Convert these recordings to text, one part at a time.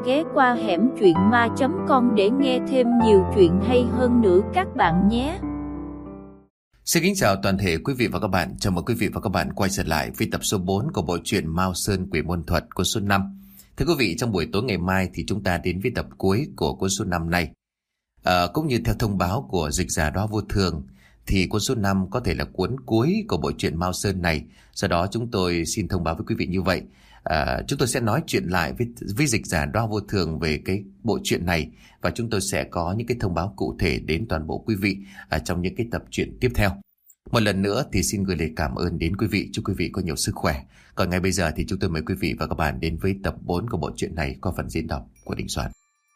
ghé qua hẻm truyện ma.com để nghe thêm nhiều chuyện hay hơn nữa các bạn nhé. Xin kính chào toàn thể quý vị và các bạn. Chào mừng quý vị và các bạn quay trở lại với tập số 4 của bộ truyện Mao Sơn Quỷ Môn Thuật cuốn số 5. Thưa quý vị, trong buổi tối ngày mai thì chúng ta đến với tập cuối của cuốn số 5 này. Cũng như theo thông báo của Dịch Giả Đoa Vô Thường thì cuốn số 5 có thể là cuốn cuối của bộ truyện Mao Sơn này. Do đó chúng tôi xin thông báo với quý vị như vậy. Chúng tôi sẽ nói chuyện lại với Dịch Giả Đoa Vô Thường về cái bộ truyện này, và chúng tôi sẽ có những cái thông báo cụ thể đến toàn bộ quý vị trong những cái tập truyện tiếp theo. Một lần nữa thì xin gửi lời cảm ơn đến quý vị. Chúc quý vị có nhiều sức khỏe. Còn ngay bây giờ thì chúng tôi mời quý vị và các bạn đến với tập 4 của bộ truyện này qua phần diễn đọc của Đình Soạn.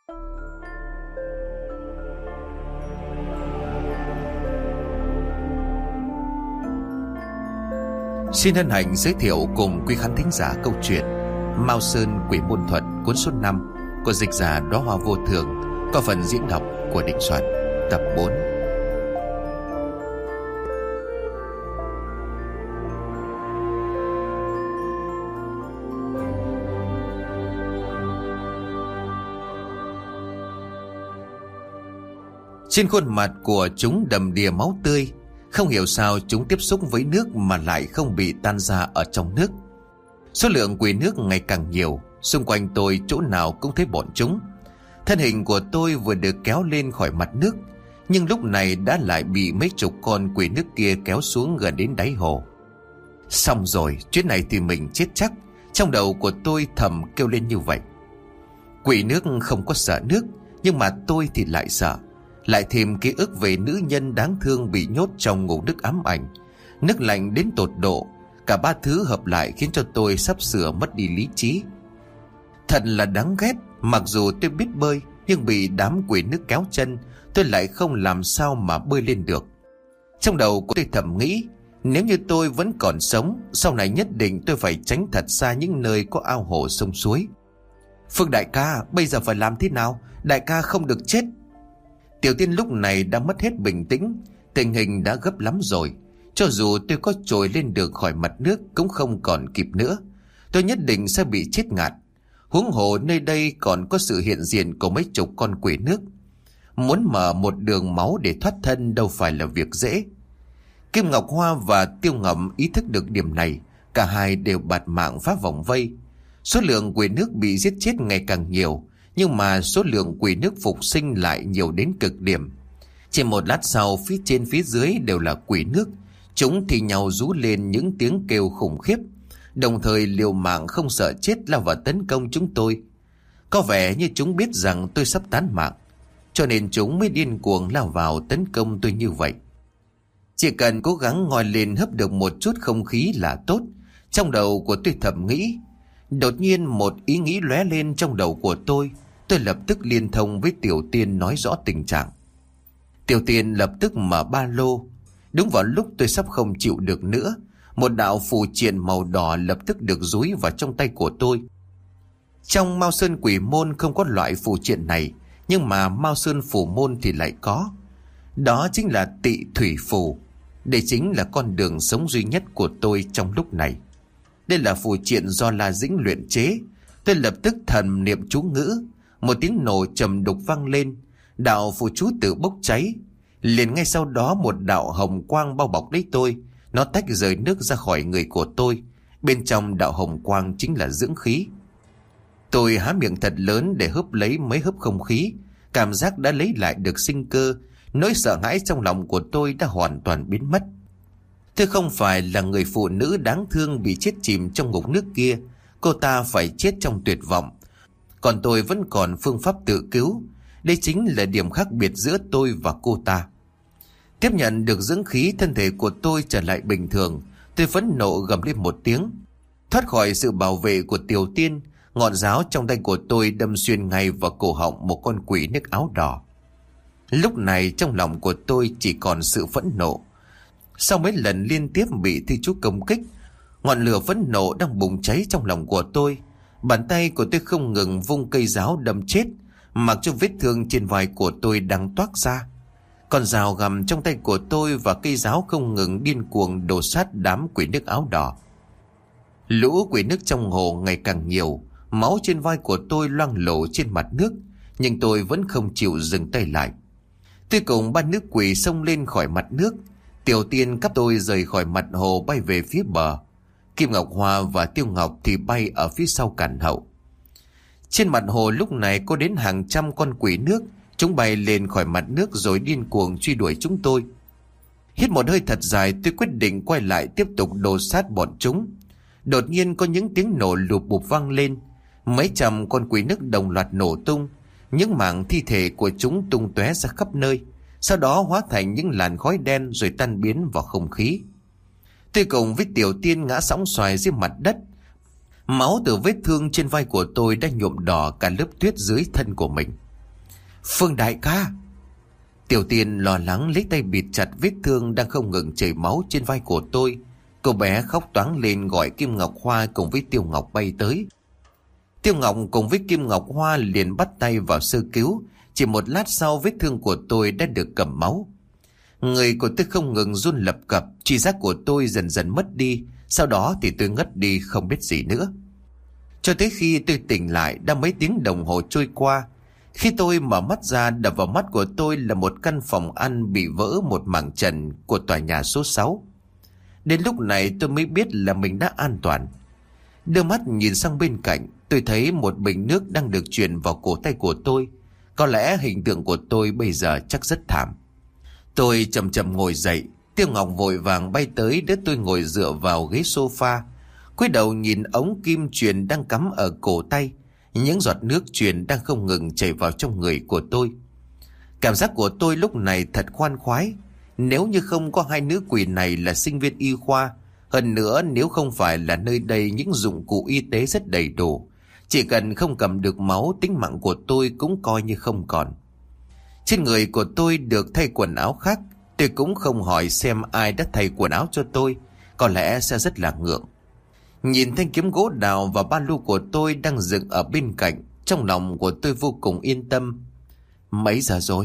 Xin hân hạnh giới thiệu cùng quý khán thính giả câu chuyện Mao Sơn Quỷ Môn Thuật cuốn số 5 của Dịch Giả Đóa Hoa Vô Thường qua phần diễn đọc của Đình Soạn, tập 4. Trên khuôn mặt của chúng đầm đìa máu tươi. Không hiểu sao chúng tiếp xúc với nước mà lại không bị tan ra ở trong nước. Số lượng quỷ nước ngày càng nhiều. Xung quanh tôi chỗ nào cũng thấy bọn chúng. Thân hình của tôi vừa được kéo lên khỏi mặt nước, nhưng lúc này đã lại bị mấy chục con quỷ nước kia kéo xuống gần đến đáy hồ. Xong rồi, chuyến này thì mình chết chắc. Trong đầu của tôi thầm kêu lên như vậy. Quỷ nước không có sợ nước, nhưng mà tôi thì lại sợ. Lại thêm ký ức về nữ nhân đáng thương bị nhốt trong ngục nước ám ảnh, nước lạnh đến tột độ. Cả ba thứ hợp lại khiến cho tôi sắp sửa mất đi lý trí. Thật là đáng ghét. Mặc dù tôi biết bơi, nhưng bị đám quỷ nước kéo chân, tôi lại không làm sao mà bơi lên được. Trong đầu của tôi thầm nghĩ, nếu như tôi vẫn còn sống, sau này nhất định tôi phải tránh thật xa những nơi có ao hồ sông suối. Phương đại ca, bây giờ phải làm thế nào? Đại ca không được chết. Tiểu Tiên lúc này đã mất hết bình tĩnh. Tình hình đã gấp lắm rồi. Cho dù tôi có trồi lên được khỏi mặt nước cũng không còn kịp nữa. Tôi nhất định sẽ bị chết ngạt. Huống hồ nơi đây còn có sự hiện diện của mấy chục con quỷ nước. Muốn mở một đường máu để thoát thân đâu phải là việc dễ. Kim Ngọc Hoa và Tiêu Ngậm ý thức được điểm này. Cả hai đều bạt mạng phá vòng vây. Số lượng quỷ nước bị giết chết ngày càng nhiều, nhưng mà số lượng quỷ nước phục sinh lại nhiều đến cực điểm. Chỉ một lát sau, phía trên phía dưới đều là quỷ nước. Chúng thì nhau rú lên những tiếng kêu khủng khiếp, đồng thời liều mạng không sợ chết lao vào tấn công chúng tôi. Có vẻ như chúng biết rằng tôi sắp tán mạng, cho nên chúng mới điên cuồng lao vào tấn công tôi như vậy. Chỉ cần cố gắng ngoi lên hấp được một chút không khí là tốt. Trong đầu của tôi thầm nghĩ. Đột nhiên một ý nghĩ lóe lên trong đầu của tôi. Tôi lập tức liên thông với Tiểu Tiên nói rõ tình trạng. Tiểu Tiên lập tức mở ba lô. Đúng vào lúc tôi sắp không chịu được nữa, một đạo phù triện màu đỏ lập tức được dúi vào trong tay của tôi. Trong Mao Sơn Quỷ Môn không có loại phù triện này, nhưng mà Mao Sơn Phù Môn thì lại có. Đó chính là Tị Thủy Phù. Đây chính là con đường sống duy nhất của tôi trong lúc này. Đây là phù triện do La Dĩnh luyện chế. Tôi lập tức thầm niệm chú ngữ. Một tiếng nổ trầm đục vang lên. Đạo phù chú tự bốc cháy. Liền ngay sau đó một đạo hồng quang bao bọc lấy tôi. Nó tách rời nước ra khỏi người của tôi. Bên trong đạo hồng quang chính là dưỡng khí. Tôi há miệng thật lớn để hớp lấy mấy hớp không khí. Cảm giác đã lấy lại được sinh cơ. Nỗi sợ hãi trong lòng của tôi đã hoàn toàn biến mất. Tôi không phải là người phụ nữ đáng thương bị chết chìm trong ngục nước kia. Cô ta phải chết trong tuyệt vọng, còn tôi vẫn còn phương pháp tự cứu. Đây chính là điểm khác biệt giữa tôi và cô ta. Tiếp nhận được dưỡng khí, thân thể của tôi trở lại bình thường. Tôi phẫn nộ gầm lên một tiếng. Thoát khỏi sự bảo vệ của Tiểu Tiên, ngọn giáo trong tay của tôi đâm xuyên ngay vào cổ họng một con quỷ nước áo đỏ. Lúc này trong lòng của tôi chỉ còn sự phẫn nộ. Sau mấy lần liên tiếp bị thi chú công kích, ngọn lửa phẫn nộ đang bùng cháy trong lòng của tôi. Bàn tay của tôi không ngừng vung cây giáo đâm chết, mặc cho vết thương trên vai của tôi đang toát ra. Con dao găm trong tay của tôi và cây giáo không ngừng điên cuồng đổ sát đám quỷ nước áo đỏ. Lũ quỷ nước trong hồ ngày càng nhiều. Máu trên vai của tôi loang lổ trên mặt nước, nhưng tôi vẫn không chịu dừng tay lại. Tôi cùng ba nữ quỷ xông lên khỏi mặt nước. Tiểu Tiên cắp tôi rời khỏi mặt hồ bay về phía bờ. Kim Ngọc Hoa và Tiêu Ngọc thì bay ở phía sau cản hậu. Trên mặt hồ lúc này có đến hàng trăm con quỷ nước. Chúng bay lên khỏi mặt nước rồi điên cuồng truy đuổi chúng tôi. Hít một hơi thật dài, tôi quyết định quay lại tiếp tục đồ sát bọn chúng. Đột nhiên có những tiếng nổ lụp bụp vang lên. Mấy trăm con quỷ nước đồng loạt nổ tung. Những mảng thi thể của chúng tung tóe ra khắp nơi, sau đó hóa thành những làn khói đen rồi tan biến vào không khí. Tôi cùng với Tiểu Tiên ngã sóng xoài dưới mặt đất. Máu từ vết thương trên vai của tôi đã nhuộm đỏ cả lớp tuyết dưới thân của mình. Phương đại ca! Tiểu Tiên lo lắng lấy tay bịt chặt vết thương đang không ngừng chảy máu trên vai của tôi. Cô bé khóc toáng lên gọi Kim Ngọc Hoa cùng với Tiêu Ngọc bay tới. Tiêu Ngọc cùng với Kim Ngọc Hoa liền bắt tay vào sơ cứu. Chỉ một lát sau vết thương của tôi đã được cầm máu. Người của tôi không ngừng run lập cập, tri giác của tôi dần dần mất đi. Sau đó thì tôi ngất đi không biết gì nữa. Cho tới khi tôi tỉnh lại đã mấy tiếng đồng hồ trôi qua. Khi tôi mở mắt ra, đập vào mắt của tôi là một căn phòng ăn bị vỡ một mảng trần của tòa nhà số 6. Đến lúc này tôi mới biết là mình đã an toàn. Đưa mắt nhìn sang bên cạnh, tôi thấy một bình nước đang được truyền vào cổ tay của tôi. Có lẽ hình tượng của tôi bây giờ chắc rất thảm. Tôi chậm chậm ngồi dậy. Tiêu Ngọc vội vàng bay tới để tôi ngồi dựa vào ghế sofa. Cúi đầu nhìn ống kim truyền đang cắm ở cổ tay. Những giọt nước truyền đang không ngừng chảy vào trong người của tôi. Cảm giác của tôi lúc này thật khoan khoái. Nếu như không có hai nữ quỷ này là sinh viên y khoa, hơn nữa nếu không phải là nơi đây những dụng cụ y tế rất đầy đủ, chỉ cần không cầm được máu, tính mạng của tôi cũng coi như không còn. Trên người của tôi được thay quần áo khác. Tôi cũng không hỏi xem ai đã thay quần áo cho tôi, có lẽ sẽ rất là ngượng. Nhìn thanh kiếm gỗ đào và ba lô của tôi đang dựng ở bên cạnh, trong lòng của tôi vô cùng yên tâm. Mấy giờ rồi?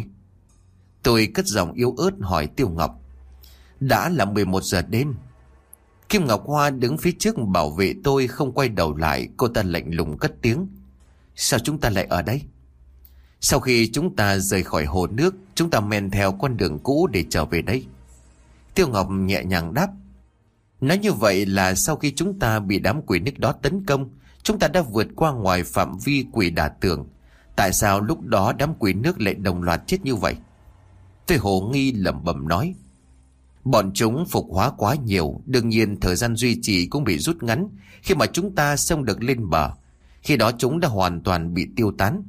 Tôi cất giọng yếu ớt hỏi Tiêu Ngọc. Đã là 11 giờ đêm. Kim Ngọc Hoa đứng phía trước bảo vệ tôi không quay đầu lại. Cô ta lạnh lùng cất tiếng. Sao chúng ta lại ở đây? Sau khi chúng ta rời khỏi hồ nước, chúng ta men theo con đường cũ để trở về đây. Tiêu Ngọc nhẹ nhàng đáp. Nói như vậy là sau khi chúng ta bị đám quỷ nước đó tấn công, chúng ta đã vượt qua ngoài phạm vi quỷ đả tường. Tại sao lúc đó đám quỷ nước lại đồng loạt chết như vậy? Tôi hồ nghi lẩm bẩm nói. Bọn chúng phục hóa quá nhiều, đương nhiên thời gian duy trì cũng bị rút ngắn khi mà chúng ta xông được lên bờ. Khi đó chúng đã hoàn toàn bị tiêu tán.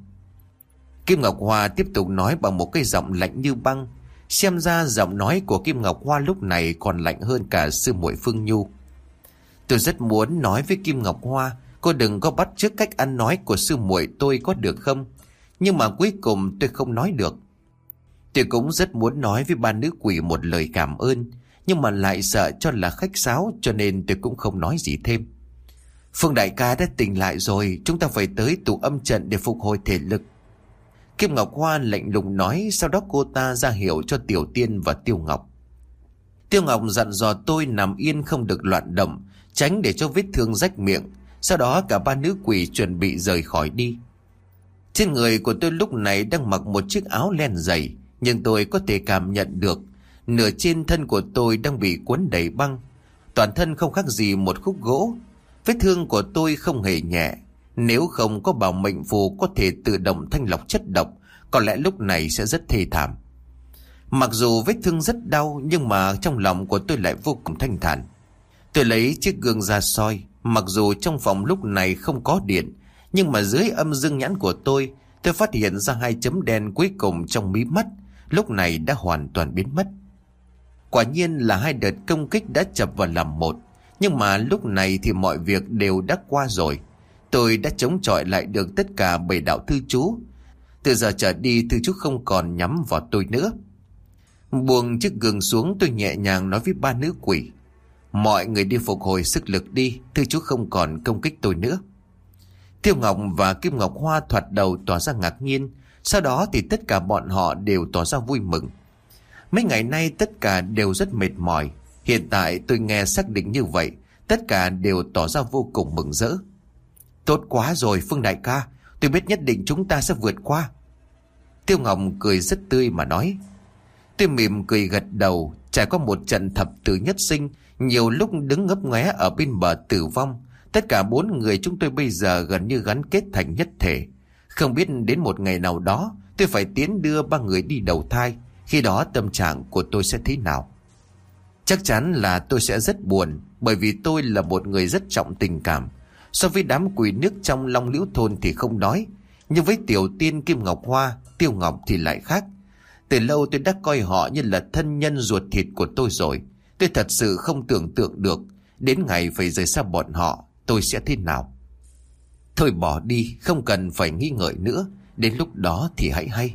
Kim Ngọc Hoa tiếp tục nói bằng một cái giọng lạnh như băng. Xem ra giọng nói của Kim Ngọc Hoa lúc này còn lạnh hơn cả sư muội Phương Nhu. Tôi rất muốn nói với Kim Ngọc Hoa, cô đừng có bắt chước cách ăn nói của sư muội tôi có được không? Nhưng mà cuối cùng tôi không nói được. Tôi cũng rất muốn nói với ba nữ quỷ một lời cảm ơn, nhưng mà lại sợ cho là khách sáo, cho nên tôi cũng không nói gì thêm. Phương đại ca đã tỉnh lại rồi, chúng ta phải tới tụ âm trận để phục hồi thể lực. Kim Ngọc Hoa lạnh lùng nói, sau đó cô ta ra hiệu cho Tiểu Tiên và Tiêu Ngọc. Tiêu Ngọc dặn dò tôi nằm yên không được loạn động, tránh để cho vết thương rách miệng. Sau đó cả ba nữ quỷ chuẩn bị rời khỏi đi. Trên người của tôi lúc này đang mặc một chiếc áo len dày, nhưng tôi có thể cảm nhận được nửa trên thân của tôi đang bị cuốn đầy băng. Toàn thân không khác gì một khúc gỗ. Vết thương của tôi không hề nhẹ. Nếu không có bảo mệnh phù có thể tự động thanh lọc chất độc, có lẽ lúc này sẽ rất thê thảm. Mặc dù vết thương rất đau, nhưng mà trong lòng của tôi lại vô cùng thanh thản. Tôi lấy chiếc gương ra soi. Mặc dù trong phòng lúc này không có điện, nhưng mà dưới âm dương nhãn của tôi phát hiện ra hai chấm đen cuối cùng trong mí mắt, lúc này đã hoàn toàn biến mất. Quả nhiên là hai đợt công kích đã chập vào làm một. Nhưng mà lúc này thì mọi việc đều đã qua rồi. Tôi đã chống chọi lại được tất cả 7 đạo thư chú. Từ giờ trở đi thư chú không còn nhắm vào tôi nữa. Buông chiếc gương xuống, tôi nhẹ nhàng nói với ba nữ quỷ. Mọi người đi phục hồi sức lực đi, thư chú không còn công kích tôi nữa. Tiêu Ngọc và Kim Ngọc Hoa thoạt đầu tỏ ra ngạc nhiên. Sau đó thì tất cả bọn họ đều tỏ ra vui mừng. Mấy ngày nay tất cả đều rất mệt mỏi. Hiện tại tôi nghe xác định như vậy, tất cả đều tỏ ra vô cùng mừng rỡ. Tốt quá rồi Phương đại ca, tôi biết nhất định chúng ta sẽ vượt qua. Tiêu Ngọc cười rất tươi mà nói. Tôi mỉm cười gật đầu. Trải qua một trận thập tử nhất sinh, nhiều lúc đứng ngấp nghé ở bên bờ tử vong, tất cả 4 người chúng tôi bây giờ gần như gắn kết thành nhất thể. Không biết đến một ngày nào đó tôi phải tiến đưa 3 người đi đầu thai. Khi đó tâm trạng của tôi sẽ thế nào? Chắc chắn là tôi sẽ rất buồn, bởi vì tôi là một người rất trọng tình cảm. So với đám quỷ nước trong Long Liễu thôn thì không nói, nhưng với Tiểu Tiên, Kim Ngọc Hoa, Tiêu Ngọc thì lại khác. Từ lâu tôi đã coi họ như là thân nhân ruột thịt của tôi rồi. Tôi thật sự không tưởng tượng được đến ngày phải rời xa bọn họ tôi sẽ thế nào. Thôi bỏ đi, không cần phải nghĩ ngợi nữa, đến lúc đó thì hãy hay.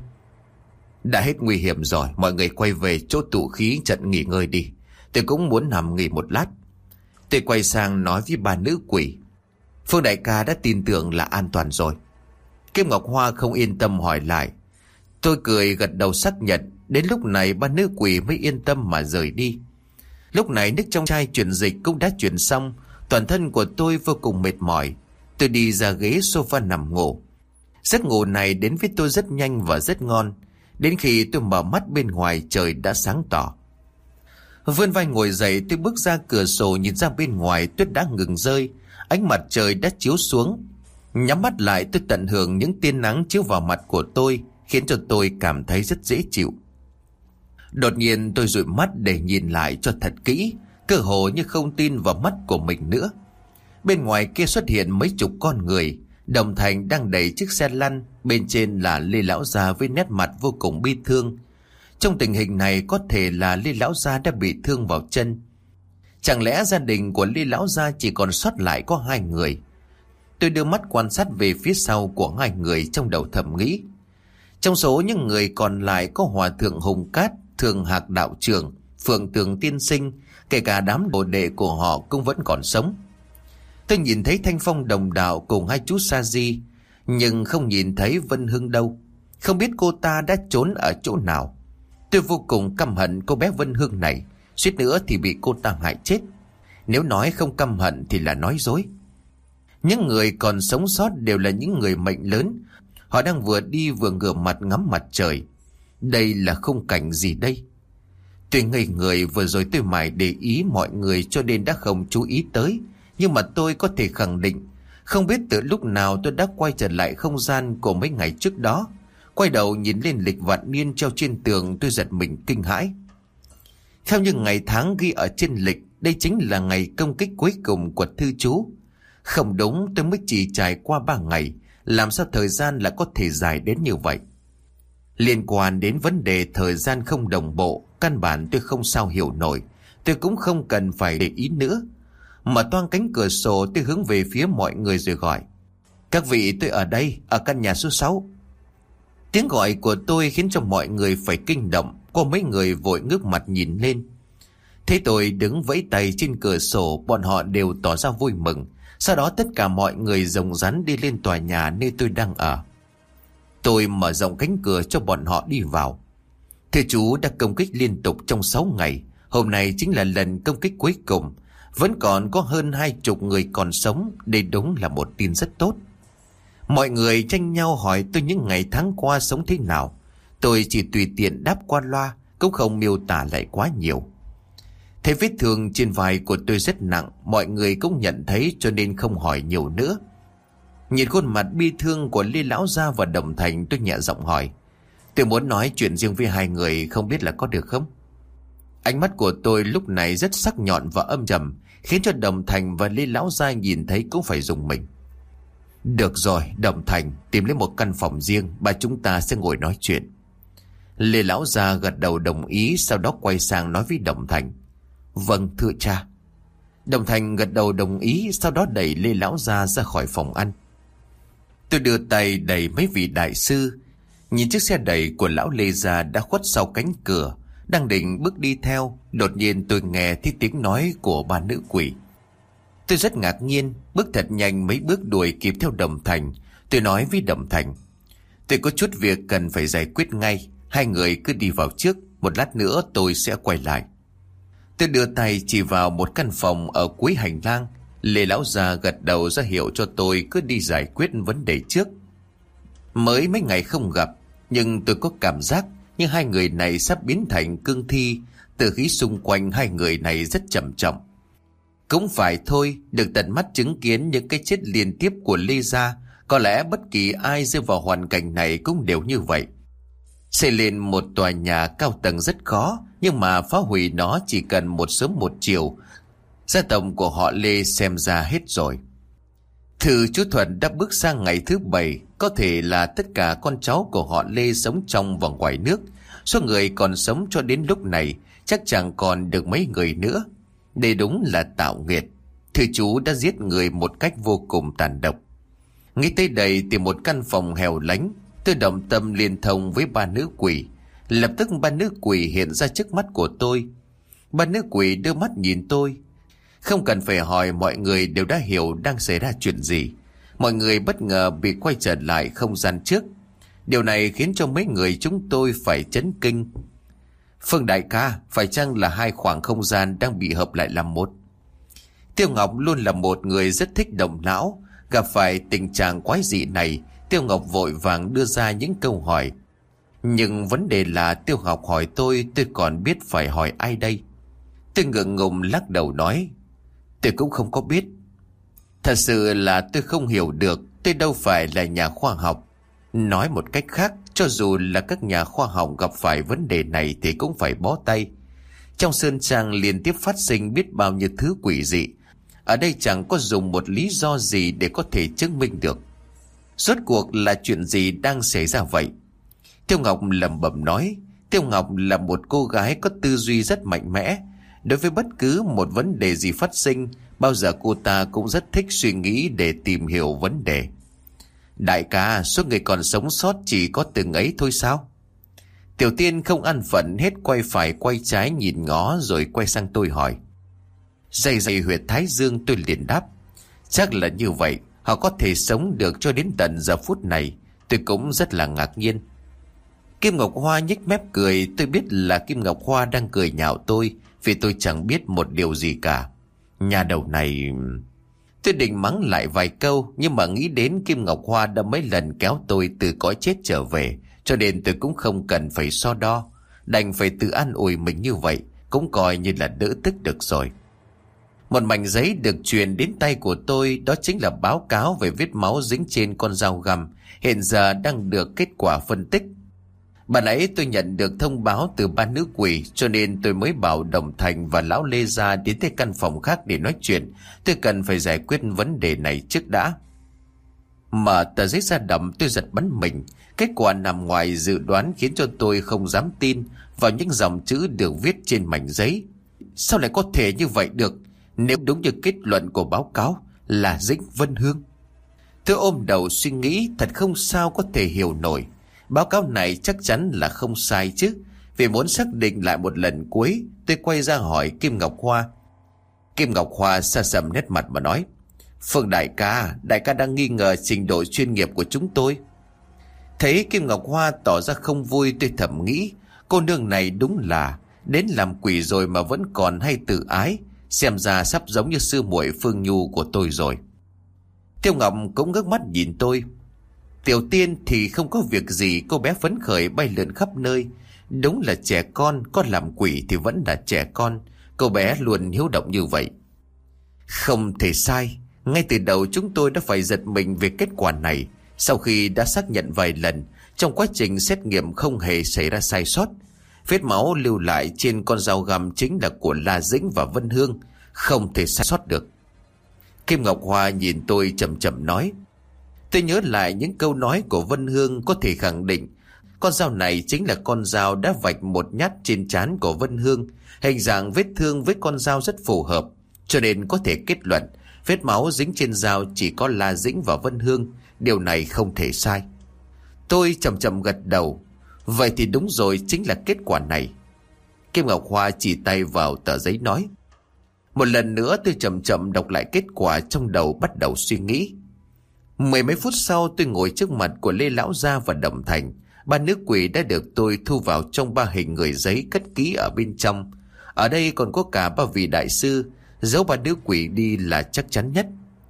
Đã hết nguy hiểm rồi, mọi người quay về chỗ tụ khí trận nghỉ ngơi đi. Tôi cũng muốn nằm nghỉ một lát. Tôi quay sang nói với 3 nữ quỷ. Phương đại ca đã tin tưởng là an toàn rồi. Kim Ngọc Hoa không yên tâm hỏi lại. Tôi cười gật đầu xác nhận. Đến lúc này 3 nữ quỷ mới yên tâm mà rời đi. Lúc này nước trong chai chuyển dịch cũng đã chuyển xong. Toàn thân của tôi vô cùng mệt mỏi. Tôi đi ra ghế sofa nằm ngủ. Giấc ngủ này đến với tôi rất nhanh và rất ngon. Đến khi tôi mở mắt bên ngoài trời đã sáng tỏ. Vươn vai ngồi dậy, tôi bước ra cửa sổ nhìn ra bên ngoài, tuyết đã ngừng rơi. Ánh mặt trời đã chiếu xuống. Nhắm mắt lại tôi tận hưởng những tia nắng chiếu vào mặt của tôi, khiến cho tôi cảm thấy rất dễ chịu. Đột nhiên tôi dụi mắt để nhìn lại cho thật kỹ, cơ hồ như không tin vào mắt của mình nữa. Bên ngoài kia xuất hiện mấy chục con người. Đồng Thành đang đẩy chiếc xe lăn, bên trên là Lê lão già với nét mặt vô cùng bi thương. Trong tình hình này có thể là Lê lão gia đã bị thương vào chân. Chẳng lẽ gia đình của Lê lão gia chỉ còn sót lại có 2 người? Tôi đưa mắt quan sát về phía sau của 2 người, trong đầu thầm nghĩ. Trong số những người còn lại có Hòa thượng Hùng Cát, Thường Hạc đạo trưởng, Phượng Tường tiên sinh, kể cả đám đồ đệ của họ cũng vẫn còn sống. Tôi nhìn thấy Thanh Phong đồng đạo cùng 2 chú Sa Di, nhưng không nhìn thấy Vân Hưng đâu. Không biết cô ta đã trốn ở chỗ nào. Tôi vô cùng căm hận cô bé Vân Hương này, suýt nữa thì bị cô ta hại chết. Nếu nói không căm hận thì là nói dối. Những người còn sống sót đều là những người mệnh lớn. Họ đang vừa đi vừa ngửa mặt ngắm mặt trời. Đây là khung cảnh gì đây? Tôi ngây người, vừa rồi tôi mải để ý mọi người cho nên đã không chú ý tới. Nhưng mà tôi có thể khẳng định, không biết từ lúc nào tôi đã quay trở lại không gian của mấy ngày trước đó. Quay đầu nhìn lên lịch vạn niên treo trên tường, tôi giật mình kinh hãi. Theo như ngày tháng ghi ở trên lịch, đây chính là ngày công kích cuối cùng của thư chú. Không đúng, tôi mới chỉ trải qua 3 ngày, làm sao thời gian lại có thể dài đến như vậy? Liên quan đến vấn đề thời gian không đồng bộ, căn bản tôi không sao hiểu nổi. Tôi cũng không cần phải để ý nữa. Mở toang cánh cửa sổ, tôi hướng về phía mọi người rồi gọi. Các vị, tôi ở đây, ở căn nhà số 6. Tiếng gọi của tôi khiến cho mọi người phải kinh động. Có mấy người vội ngước mặt nhìn lên. Thấy tôi đứng vẫy tay trên cửa sổ, bọn họ đều tỏ ra vui mừng. Sau đó tất cả mọi người rồng rắn đi lên tòa nhà nơi tôi đang ở. Tôi mở rộng cánh cửa cho bọn họ đi vào. Thưa chú đã công kích liên tục trong 6 ngày. Hôm nay chính là lần công kích cuối cùng. Vẫn còn có hơn 20 người còn sống. Đây đúng là một tin rất tốt. Mọi người tranh nhau hỏi tôi những ngày tháng qua sống thế nào. Tôi chỉ tùy tiện đáp qua loa, cũng không miêu tả lại quá nhiều. Thấy vết thương trên vai của tôi rất nặng, mọi người cũng nhận thấy cho nên không hỏi nhiều nữa. Nhìn khuôn mặt bi thương của Lê lão gia và Đồng Thành, tôi nhẹ giọng hỏi. Tôi muốn nói chuyện riêng với 2 người, không biết là có được không? Ánh mắt của tôi lúc này rất sắc nhọn và âm trầm, khiến cho Đồng Thành và Lê lão gia nhìn thấy cũng phải rùng mình. Được rồi, Đồng Thành, tìm lấy một căn phòng riêng, ba chúng ta sẽ ngồi nói chuyện. Lê lão gia gật đầu đồng ý, sau đó quay sang nói với Đồng Thành. Vâng, thưa cha. Đồng Thành gật đầu đồng ý, sau đó đẩy Lê lão gia ra khỏi phòng ăn. Tôi đưa tay đẩy mấy vị đại sư. Nhìn chiếc xe đẩy của lão Lê gia đã khuất sau cánh cửa, đang định bước đi theo, đột nhiên tôi nghe thấy tiếng nói của 3 nữ quỷ. Tôi rất ngạc nhiên, bước thật nhanh mấy bước đuổi kịp theo Đồng Thành. Tôi nói với Đồng Thành, tôi có chút việc cần phải giải quyết ngay, 2 người cứ đi vào trước, một lát nữa tôi sẽ quay lại. Tôi đưa tay chỉ vào một căn phòng ở cuối hành lang. Lê lão già gật đầu ra hiệu cho tôi cứ đi giải quyết vấn đề trước. Mới mấy ngày không gặp, nhưng tôi có cảm giác như hai người này sắp biến thành cương thi. Từ khí xung quanh hai người này rất trầm trọng. Cũng phải thôi, được tận mắt chứng kiến những cái chết liên tiếp của Lê gia, có lẽ bất kỳ ai rơi vào hoàn cảnh này cũng đều như vậy. Xây lên một tòa nhà cao tầng rất khó, nhưng mà phá hủy nó chỉ cần một sớm một chiều. Gia tộc của họ Lê xem ra hết rồi. Thử chú Thuận đã bước sang ngày thứ 7, có thể là tất cả con cháu của họ Lê sống trong và ngoài nước. Số người còn sống cho đến lúc này chắc chẳng còn được mấy người nữa. Đây đúng là tạo nghiệt. Thử chú đã giết người một cách vô cùng tàn độc. Nghĩ tới đây tìm một căn phòng hẻo lánh, tôi động tâm liên thông với ba nữ quỷ. Lập tức ba nữ quỷ hiện ra trước mắt của tôi. Ba nữ quỷ đưa mắt nhìn tôi. Không cần phải hỏi, mọi người đều đã hiểu đang xảy ra chuyện gì. Mọi người bất ngờ bị quay trở lại không gian trước. Điều này khiến cho mấy người chúng tôi phải chấn kinh. Phương đại ca, phải chăng là hai khoảng không gian đang bị hợp lại làm một? Tiêu Ngọc luôn là một người rất thích động não. Gặp phải tình trạng quái dị này, Tiêu Ngọc vội vàng đưa ra những câu hỏi. Nhưng vấn đề là Tiêu Ngọc hỏi tôi còn biết phải hỏi ai đây? Tôi ngượng ngùng lắc đầu nói, tôi cũng không có biết. Thật sự là tôi không hiểu được, tôi đâu phải là nhà khoa học. Nói một cách khác, cho dù là các nhà khoa học gặp phải vấn đề này thì cũng phải bó tay. Trong sơn trang liên tiếp phát sinh biết bao nhiêu thứ quỷ dị. Ở đây chẳng có dùng một lý do gì để có thể chứng minh được. Rốt cuộc là chuyện gì đang xảy ra vậy? Tiêu Ngọc lẩm bẩm nói. Tiêu Ngọc là một cô gái có tư duy rất mạnh mẽ. Đối với bất cứ một vấn đề gì phát sinh, bao giờ cô ta cũng rất thích suy nghĩ để tìm hiểu vấn đề. Đại ca, số người còn sống sót chỉ có từng ấy thôi sao? Tiểu Tiên không ăn phận hết quay phải quay trái nhìn ngó rồi quay sang tôi hỏi. Dày huyệt thái dương, tôi liền đáp. Chắc là như vậy, họ có thể sống được cho đến tận giờ phút này. Tôi cũng rất là ngạc nhiên. Kim Ngọc Hoa nhếch mép cười. Tôi biết là Kim Ngọc Hoa đang cười nhạo tôi, vì tôi chẳng biết một điều gì cả. Nhà đầu này... Tôi định mắng lại vài câu, nhưng mà nghĩ đến Kim Ngọc Hoa đã mấy lần kéo tôi từ cõi chết trở về, cho nên tôi cũng không cần phải so đo. Đành phải tự an ủi mình như vậy, cũng coi như là đỡ tức được rồi. Một mảnh giấy được truyền đến tay của tôi, đó chính là báo cáo về vết máu dính trên con dao găm, hiện giờ đang được kết quả phân tích. Bạn ấy tôi nhận được thông báo từ ba nữ quỷ, cho nên tôi mới bảo Đồng Thành và lão Lê ra đến tới căn phòng khác để nói chuyện. Tôi cần phải giải quyết vấn đề này trước đã. Mở tờ giấy ra đậm, tôi giật bắn mình. Kết quả nằm ngoài dự đoán khiến cho tôi không dám tin vào những dòng chữ được viết trên mảnh giấy. Sao lại có thể như vậy được, nếu đúng như kết luận của báo cáo là Dĩnh Vân Hương? Tôi ôm đầu suy nghĩ, thật không sao có thể hiểu nổi. Báo cáo này chắc chắn là không sai chứ. Vì muốn xác định lại một lần cuối, tôi quay ra hỏi Kim Ngọc Hoa. Kim Ngọc Hoa sa sầm nét mặt mà nói, Phương đại ca đang nghi ngờ trình độ chuyên nghiệp của chúng tôi. Thấy Kim Ngọc Hoa tỏ ra không vui, tôi thầm nghĩ, cô nương này đúng là đến làm quỷ rồi mà vẫn còn hay tự ái, xem ra sắp giống như sư muội Phương Nhu của tôi rồi. Tiêu Ngọc cũng ngước mắt nhìn tôi. Tiểu Tiên thì không có việc gì, cô bé phấn khởi bay lượn khắp nơi. Đúng là trẻ con, có làm quỷ thì vẫn là trẻ con. Cô bé luôn hiếu động như vậy. Không thể sai. Ngay từ đầu chúng tôi đã phải giật mình về kết quả này. Sau khi đã xác nhận vài lần, trong quá trình xét nghiệm không hề xảy ra sai sót. Vết máu lưu lại trên con dao găm chính là của La Dĩnh và Vân Hương, không thể sai sót được. Kim Ngọc Hoa nhìn tôi chậm chậm nói. Tôi nhớ lại những câu nói của Vân Hương, có thể khẳng định con dao này chính là con dao đã vạch một nhát trên trán của Vân Hương. Hình dạng vết thương với con dao rất phù hợp, cho nên có thể kết luận vết máu dính trên dao chỉ có La Dĩnh và Vân Hương. Điều này không thể sai. Tôi chậm chậm gật đầu. Vậy thì đúng rồi, chính là kết quả này. Kim Ngọc Hoa chỉ tay vào tờ giấy nói. Một lần nữa tôi chậm chậm đọc lại kết quả, trong đầu bắt đầu suy nghĩ. Mười mấy phút sau, tôi ngồi trước mặt của Lê Lão Gia và Đồng Thành. Ba nữ quỷ đã được tôi thu vào trong ba hình người giấy cất kỹ ở bên trong. Ở đây còn có cả ba vị đại sư, giấu ba đứa quỷ đi là chắc chắn nhất.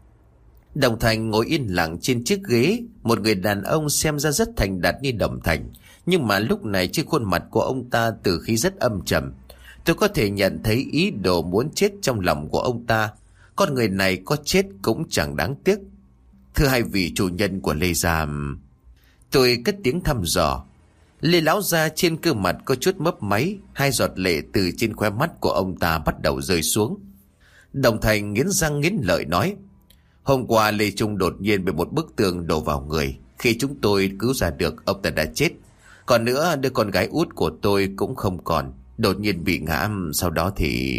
Đồng Thành ngồi yên lặng trên chiếc ghế. Một người đàn ông xem ra rất thành đạt như Đồng Thành, nhưng mà lúc này trên khuôn mặt của ông ta tử khí rất âm trầm. Tôi có thể nhận thấy ý đồ muốn chết trong lòng của ông ta. Con người này có chết cũng chẳng đáng tiếc. Thưa hai vị chủ nhân của Lê gia, tôi cất tiếng thăm dò. Lê lão gia trên gương mặt có chút mấp máy, 2 giọt lệ từ trên khóe mắt của ông ta bắt đầu rơi xuống. Đồng Thành nghiến răng nghiến lợi nói: Hôm qua Lê Trung đột nhiên bị một bức tường đổ vào người. Khi chúng tôi cứu ra được, ông ta đã chết. Còn nữa, đứa con gái út của tôi cũng không còn, đột nhiên bị ngã. Sau đó thì...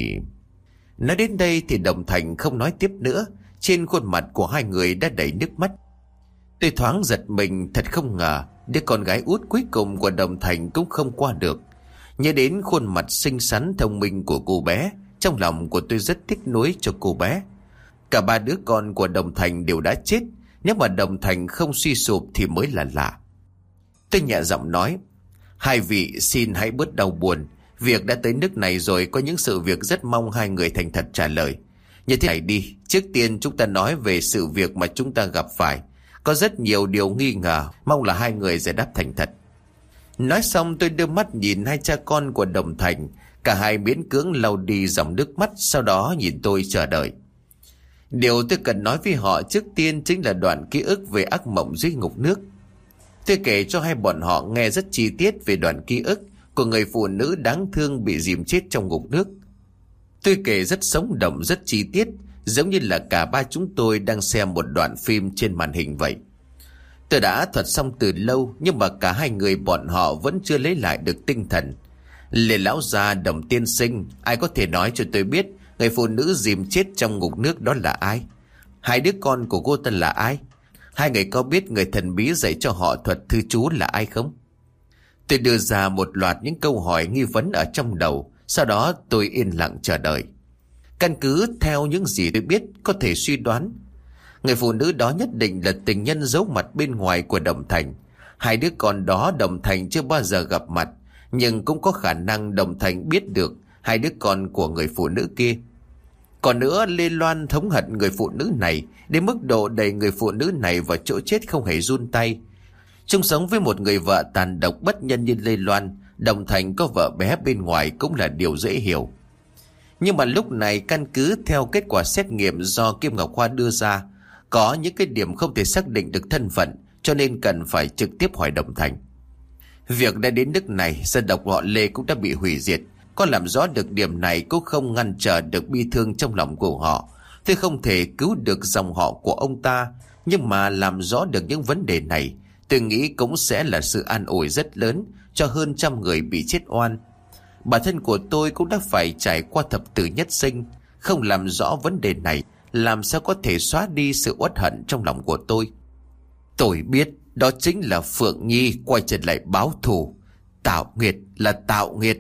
Nói đến đây thì Đồng Thành không nói tiếp nữa. Trên khuôn mặt của hai người đã đầy nước mắt. Tôi thoáng giật mình, thật không ngờ đứa con gái út cuối cùng của Đồng Thành cũng không qua được. Nhớ đến khuôn mặt xinh xắn thông minh của cô bé, trong lòng của tôi rất tiếc nuối cho cô bé. Cả 3 đứa con của Đồng Thành đều đã chết. Nếu mà Đồng Thành không suy sụp thì mới là lạ. Tôi nhẹ giọng nói: Hai vị xin hãy bớt đau buồn. Việc đã tới nước này rồi, có những sự việc rất mong hai người thành thật trả lời. Như thế này đi, trước tiên chúng ta nói về sự việc mà chúng ta gặp phải. Có rất nhiều điều nghi ngờ, mong là hai người giải đáp thành thật. Nói xong tôi đưa mắt nhìn hai cha con của Đồng Thành. Cả hai miễn cưỡng lau đi dòng nước mắt, sau đó nhìn tôi chờ đợi. Điều tôi cần nói với họ trước tiên chính là đoạn ký ức về ác mộng dưới ngục nước. Tôi kể cho hai bọn họ nghe rất chi tiết về đoạn ký ức của người phụ nữ đáng thương bị dìm chết trong ngục nước. Tôi kể rất sống động, rất chi tiết, giống như là cả ba chúng tôi đang xem một đoạn phim trên màn hình vậy. Tôi đã thuật xong từ lâu, nhưng mà cả hai người bọn họ vẫn chưa lấy lại được tinh thần. Lê lão gia, Đồng tiên sinh, ai có thể nói cho tôi biết người phụ nữ dìm chết trong ngục nước đó là ai? Hai đứa con của cô ta là ai? Hai người có biết người thần bí dạy cho họ thuật thư chú là ai không? Tôi đưa ra một loạt những câu hỏi nghi vấn ở trong đầu. Sau đó tôi yên lặng chờ đợi. Căn cứ theo những gì tôi biết, có thể suy đoán người phụ nữ đó nhất định là tình nhân giấu mặt bên ngoài của Đồng Thành. Hai đứa con đó Đồng Thành chưa bao giờ gặp mặt, nhưng cũng có khả năng Đồng Thành biết được hai đứa con của người phụ nữ kia. Còn nữa, Lê Loan thống hận người phụ nữ này đến mức độ đẩy người phụ nữ này vào chỗ chết không hề run tay. Chung sống với một người vợ tàn độc bất nhân như Lê Loan, Đồng Thành có vợ bé bên ngoài cũng là điều dễ hiểu. Nhưng mà lúc này, căn cứ theo kết quả xét nghiệm do Kim Ngọc Hoa đưa ra, có những cái điểm không thể xác định được thân phận, cho nên cần phải trực tiếp hỏi Đồng Thành. Việc đã đến nước này, gia tộc họ Lê cũng đã bị hủy diệt. Có làm rõ được điểm này cũng không ngăn trở được bi thương trong lòng của họ. Tôi không thể cứu được dòng họ của ông ta, nhưng mà làm rõ được những vấn đề này, tôi nghĩ cũng sẽ là sự an ủi rất lớn cho hơn 100 người bị chết oan. Bản thân của tôi cũng đã phải trải qua thập tử nhất sinh. Không làm rõ vấn đề này, làm sao có thể xóa đi sự uất hận trong lòng của tôi. Tôi biết đó chính là Phượng Nhi quay trở lại báo thù. Tạo nghiệt là tạo nghiệt.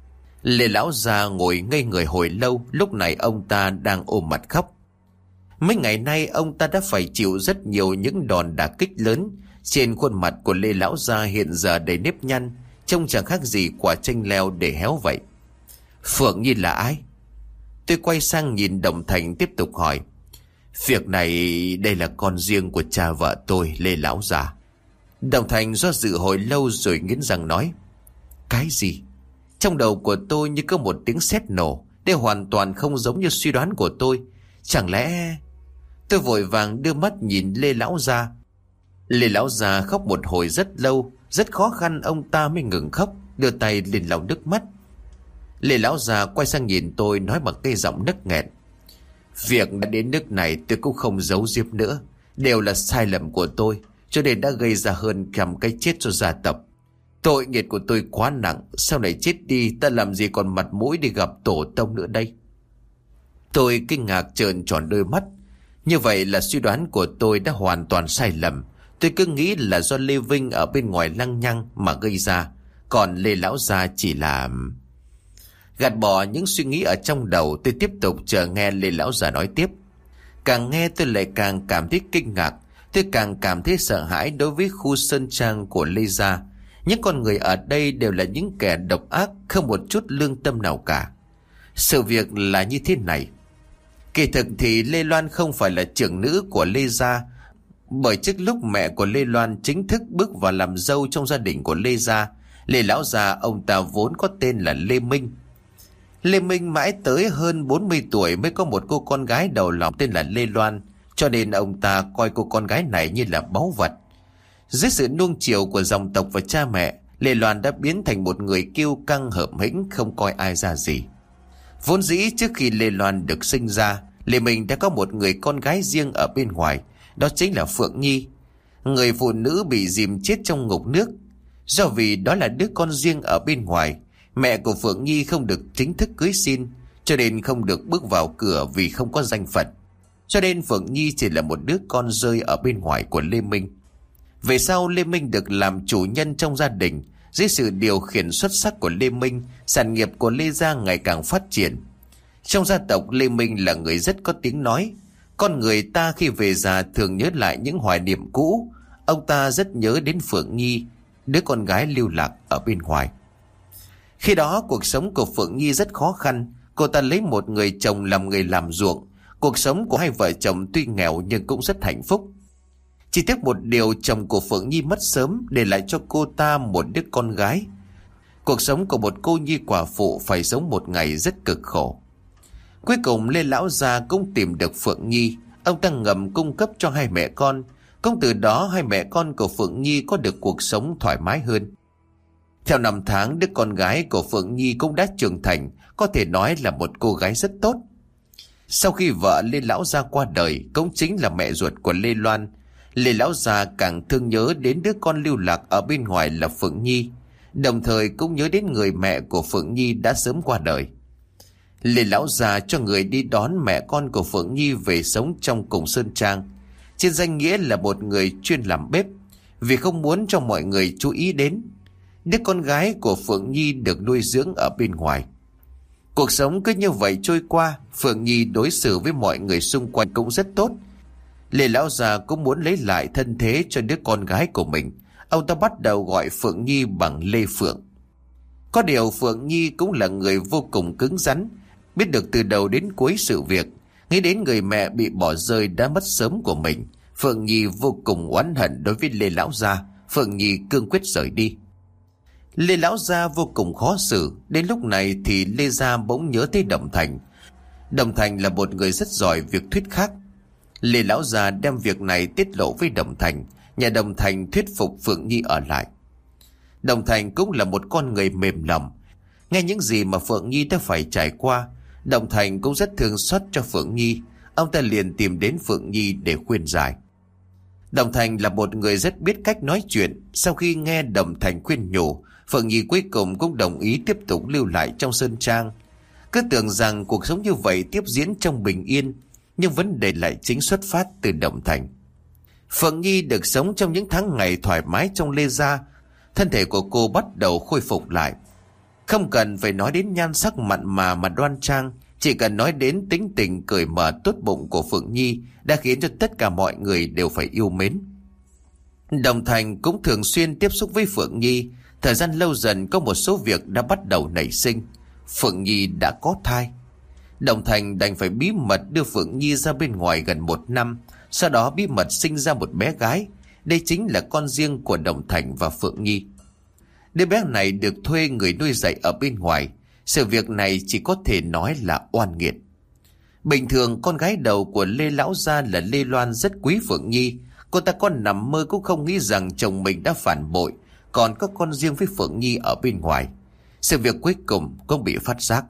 Lê lão già ngồi ngây người hồi lâu. Lúc này ông ta đang ôm mặt khóc. Mấy ngày nay ông ta đã phải chịu rất nhiều những đòn đả kích lớn. Trên khuôn mặt của Lê lão già hiện giờ đầy nếp nhăn, trông chẳng khác gì quả chanh leo để héo vậy. Phượng Nhi là ai? Tôi quay sang nhìn Đồng Thành tiếp tục hỏi. Việc này đây là con riêng của cha vợ tôi, Lê lão già. Đồng Thành do dự hồi lâu rồi nghiến răng nói. Cái gì? Trong đầu của tôi như có một tiếng sét nổ. Đây hoàn toàn không giống như suy đoán của tôi. Chẳng lẽ... Tôi vội vàng đưa mắt nhìn Lê lão già. Lê lão già khóc một hồi rất lâu. Rất khó khăn ông ta mới ngừng khóc, đưa tay lên lau nước mắt. Lê lão già quay sang nhìn tôi, nói bằng cái giọng nấc nghẹn. Việc đã đến nước này tôi cũng không giấu giếm nữa. Đều là sai lầm của tôi, cho nên đã gây ra hơn cả cái chết cho gia tộc. Tội nghiệp của tôi quá nặng. Sau này chết đi, ta làm gì còn mặt mũi đi gặp tổ tông nữa đây? Tôi kinh ngạc trợn tròn đôi mắt. Như vậy là suy đoán của tôi đã hoàn toàn sai lầm. Tôi cứ nghĩ là do Lê Vinh ở bên ngoài lăng nhăng mà gây ra. Còn Lê lão gia chỉ là... Gạt bỏ những suy nghĩ ở trong đầu, tôi tiếp tục chờ nghe Lê lão già nói tiếp. Càng nghe tôi lại càng cảm thấy kinh ngạc. Tôi càng cảm thấy sợ hãi đối với khu sơn trang của Lê gia. Những con người ở đây đều là những kẻ độc ác, không một chút lương tâm nào cả. Sự việc là như thế này. Kỳ thực thì Lê Loan không phải là trưởng nữ của Lê gia, bởi trước lúc mẹ của Lê Loan chính thức bước vào làm dâu trong gia đình của Lê gia, Lê lão gia ông ta vốn có tên là Lê Minh. Lê Minh mãi tới hơn 40 tuổi mới có một cô con gái đầu lòng tên là Lê Loan, cho nên ông ta coi cô con gái này như là báu vật. Dưới sự nuông chiều của dòng tộc và cha mẹ, Lê Loan đã biến thành một người kiêu căng hợm hĩnh, không coi ai ra gì. Vốn dĩ trước khi Lê Loan được sinh ra, Lê Minh đã có một người con gái riêng ở bên ngoài, đó chính là Phượng Nhi, người phụ nữ bị dìm chết trong ngục nước. Do vì đó là đứa con riêng ở bên ngoài, mẹ của Phượng Nhi không được chính thức cưới xin, cho nên không được bước vào cửa vì không có danh phận. Cho nên Phượng Nhi chỉ là một đứa con rơi ở bên ngoài của Lê Minh. Về sau Lê Minh được làm chủ nhân trong gia đình. Dưới sự điều khiển xuất sắc của Lê Minh, sản nghiệp của Lê gia ngày càng phát triển. Trong gia tộc, Lê Minh là người rất có tiếng nói. Con người ta khi về già thường nhớ lại những hoài niệm cũ. Ông ta rất nhớ đến Phượng Nhi, đứa con gái lưu lạc ở bên ngoài. Khi đó cuộc sống của Phượng Nhi rất khó khăn. Cô ta lấy một người chồng làm người làm ruộng. Cuộc sống của hai vợ chồng tuy nghèo nhưng cũng rất hạnh phúc. Chỉ tiếc một điều, chồng của Phượng Nhi mất sớm, để lại cho cô ta một đứa con gái. Cuộc sống của một cô nhi quả phụ phải sống một ngày rất cực khổ. Cuối cùng Lê lão gia cũng tìm được Phượng Nhi. Ông ta ngầm cung cấp cho hai mẹ con. Cũng từ đó hai mẹ con của Phượng Nhi có được cuộc sống thoải mái hơn. Theo năm tháng, đứa con gái của Phượng Nhi cũng đã trưởng thành, có thể nói là một cô gái rất tốt. Sau khi vợ Lê lão gia qua đời, cũng chính là mẹ ruột của Lê Loan, Lê lão gia càng thương nhớ đến đứa con lưu lạc ở bên ngoài là Phượng Nhi, đồng thời cũng nhớ đến người mẹ của Phượng Nhi đã sớm qua đời. Lê lão gia cho người đi đón mẹ con của Phượng Nhi về sống trong cùng sơn trang, trên danh nghĩa là một người chuyên làm bếp, vì không muốn cho mọi người chú ý đến. Đứa con gái của Phượng Nhi được nuôi dưỡng ở bên ngoài. Cuộc sống cứ như vậy trôi qua. Phượng Nhi đối xử với mọi người xung quanh cũng rất tốt. Lê lão già cũng muốn lấy lại thân thế cho đứa con gái của mình. Ông ta bắt đầu gọi Phượng Nhi bằng Lê Phượng. Có điều Phượng Nhi cũng là người vô cùng cứng rắn, biết được từ đầu đến cuối sự việc. Nghĩ đến người mẹ bị bỏ rơi đã mất sớm của mình, Phượng Nhi vô cùng oán hận đối với Lê lão gia. Phượng Nhi cương quyết rời đi. Lê lão gia vô cùng khó xử. Đến lúc này thì Lê gia bỗng nhớ tới Đồng Thành. Đồng Thành là một người rất giỏi việc thuyết khác. Lê lão gia đem việc này tiết lộ với Đồng Thành, nhà Đồng Thành thuyết phục Phượng Nhi ở lại. Đồng Thành cũng là một con người mềm lòng. Nghe những gì mà Phượng Nhi đã phải trải qua, Đồng Thành cũng rất thương xót cho Phượng Nhi. Ông ta liền tìm đến Phượng Nhi để khuyên giải. Đồng Thành là một người rất biết cách nói chuyện. Sau khi nghe Đồng Thành khuyên nhủ, Phượng Nhi cuối cùng cũng đồng ý tiếp tục lưu lại trong sơn trang. Cứ tưởng rằng cuộc sống như vậy tiếp diễn trong bình yên, nhưng vấn đề lại chính xuất phát từ Đồng Thành. Phượng Nhi được sống trong những tháng ngày thoải mái trong Lê gia. Thân thể của cô bắt đầu khôi phục lại. Không cần phải nói đến nhan sắc mặn mà đoan trang, chỉ cần nói đến tính tình cởi mở tốt bụng của Phượng Nhi đã khiến cho tất cả mọi người đều phải yêu mến. Đồng Thành cũng thường xuyên tiếp xúc với Phượng Nhi. Thời gian lâu dần có một số việc đã bắt đầu nảy sinh. Phượng Nhi đã có thai. Đồng Thành đành phải bí mật đưa Phượng Nhi ra bên ngoài gần 1 năm, sau đó bí mật sinh ra một bé gái. Đây chính là con riêng của Đồng Thành và Phượng Nhi. Đứa bé này được thuê người nuôi dạy ở bên ngoài. Sự việc này chỉ có thể nói là oan nghiệt. Bình thường con gái đầu của Lê lão gia là Lê Loan rất quý Phượng Nhi. Cô ta có nằm mơ cũng không nghĩ rằng chồng mình đã phản bội, còn có con riêng với Phượng Nhi ở bên ngoài. Sự việc cuối cùng cũng bị phát giác.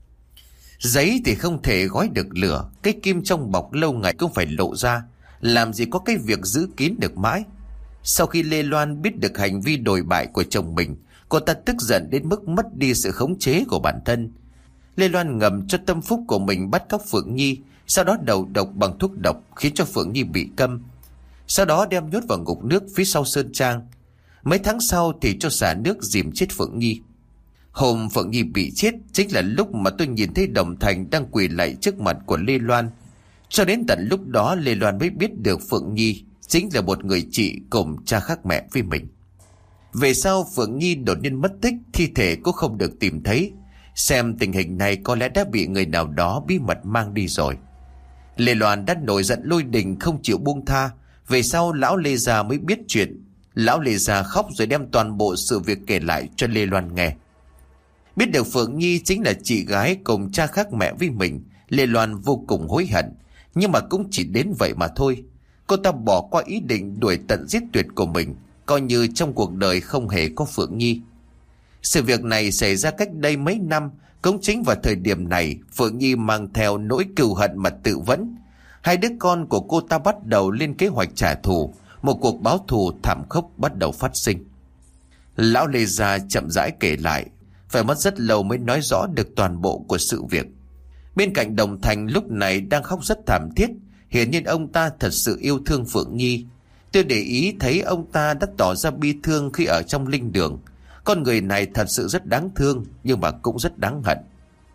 Giấy thì không thể gói được lửa, cái kim trong bọc lâu ngày cũng phải lộ ra. Làm gì có cái việc giữ kín được mãi. Sau khi Lê Loan biết được hành vi đồi bại của chồng mình, cô ta tức giận đến mức mất đi sự khống chế của bản thân. Lê Loan ngầm cho tâm phúc của mình bắt cóc Phượng Nhi, sau đó đầu độc bằng thuốc độc khiến cho Phượng Nhi bị câm. Sau đó đem nhốt vào ngục nước phía sau sơn trang. Mấy tháng sau thì cho xả nước dìm chết Phượng Nhi. Hôm Phượng Nhi bị chết chính là lúc mà tôi nhìn thấy Đồng Thành đang quỳ lạy trước mặt của Lê Loan. Cho đến tận lúc đó Lê Loan mới biết được Phượng Nhi chính là một người chị cùng cha khác mẹ với mình. Về sau Phượng Nhi đột nhiên mất tích, thi thể cũng không được tìm thấy. Xem tình hình này có lẽ đã bị người nào đó bí mật mang đi rồi. Lê Loan đã nổi giận lôi đình không chịu buông tha. Về sau lão Lê Gia mới biết chuyện. Lão Lê Gia khóc rồi đem toàn bộ sự việc kể lại cho Lê Loan nghe. Biết được Phượng Nhi chính là chị gái cùng cha khác mẹ với mình, Lê Loan vô cùng hối hận. Nhưng mà cũng chỉ đến vậy mà thôi. Cô ta bỏ qua ý định đuổi tận giết tuyệt của mình, coi như trong cuộc đời không hề có Phượng Nhi. Sự việc này xảy ra cách đây mấy năm. Cũng chính vào thời điểm này, Phượng Nhi mang theo nỗi cừu hận mà tự vẫn. Hai đứa con của cô ta bắt đầu lên kế hoạch trả thù. Một cuộc báo thù thảm khốc bắt đầu phát sinh. Lão Lê Gia chậm rãi kể lại. Phải mất rất lâu mới nói rõ được toàn bộ của sự việc. Bên cạnh Đồng Thành lúc này đang khóc rất thảm thiết. Hiển nhiên ông ta thật sự yêu thương Phượng Nhi. Tôi để ý thấy ông ta đã tỏ ra bi thương khi ở trong linh đường. Con người này thật sự rất đáng thương, nhưng mà cũng rất đáng hận.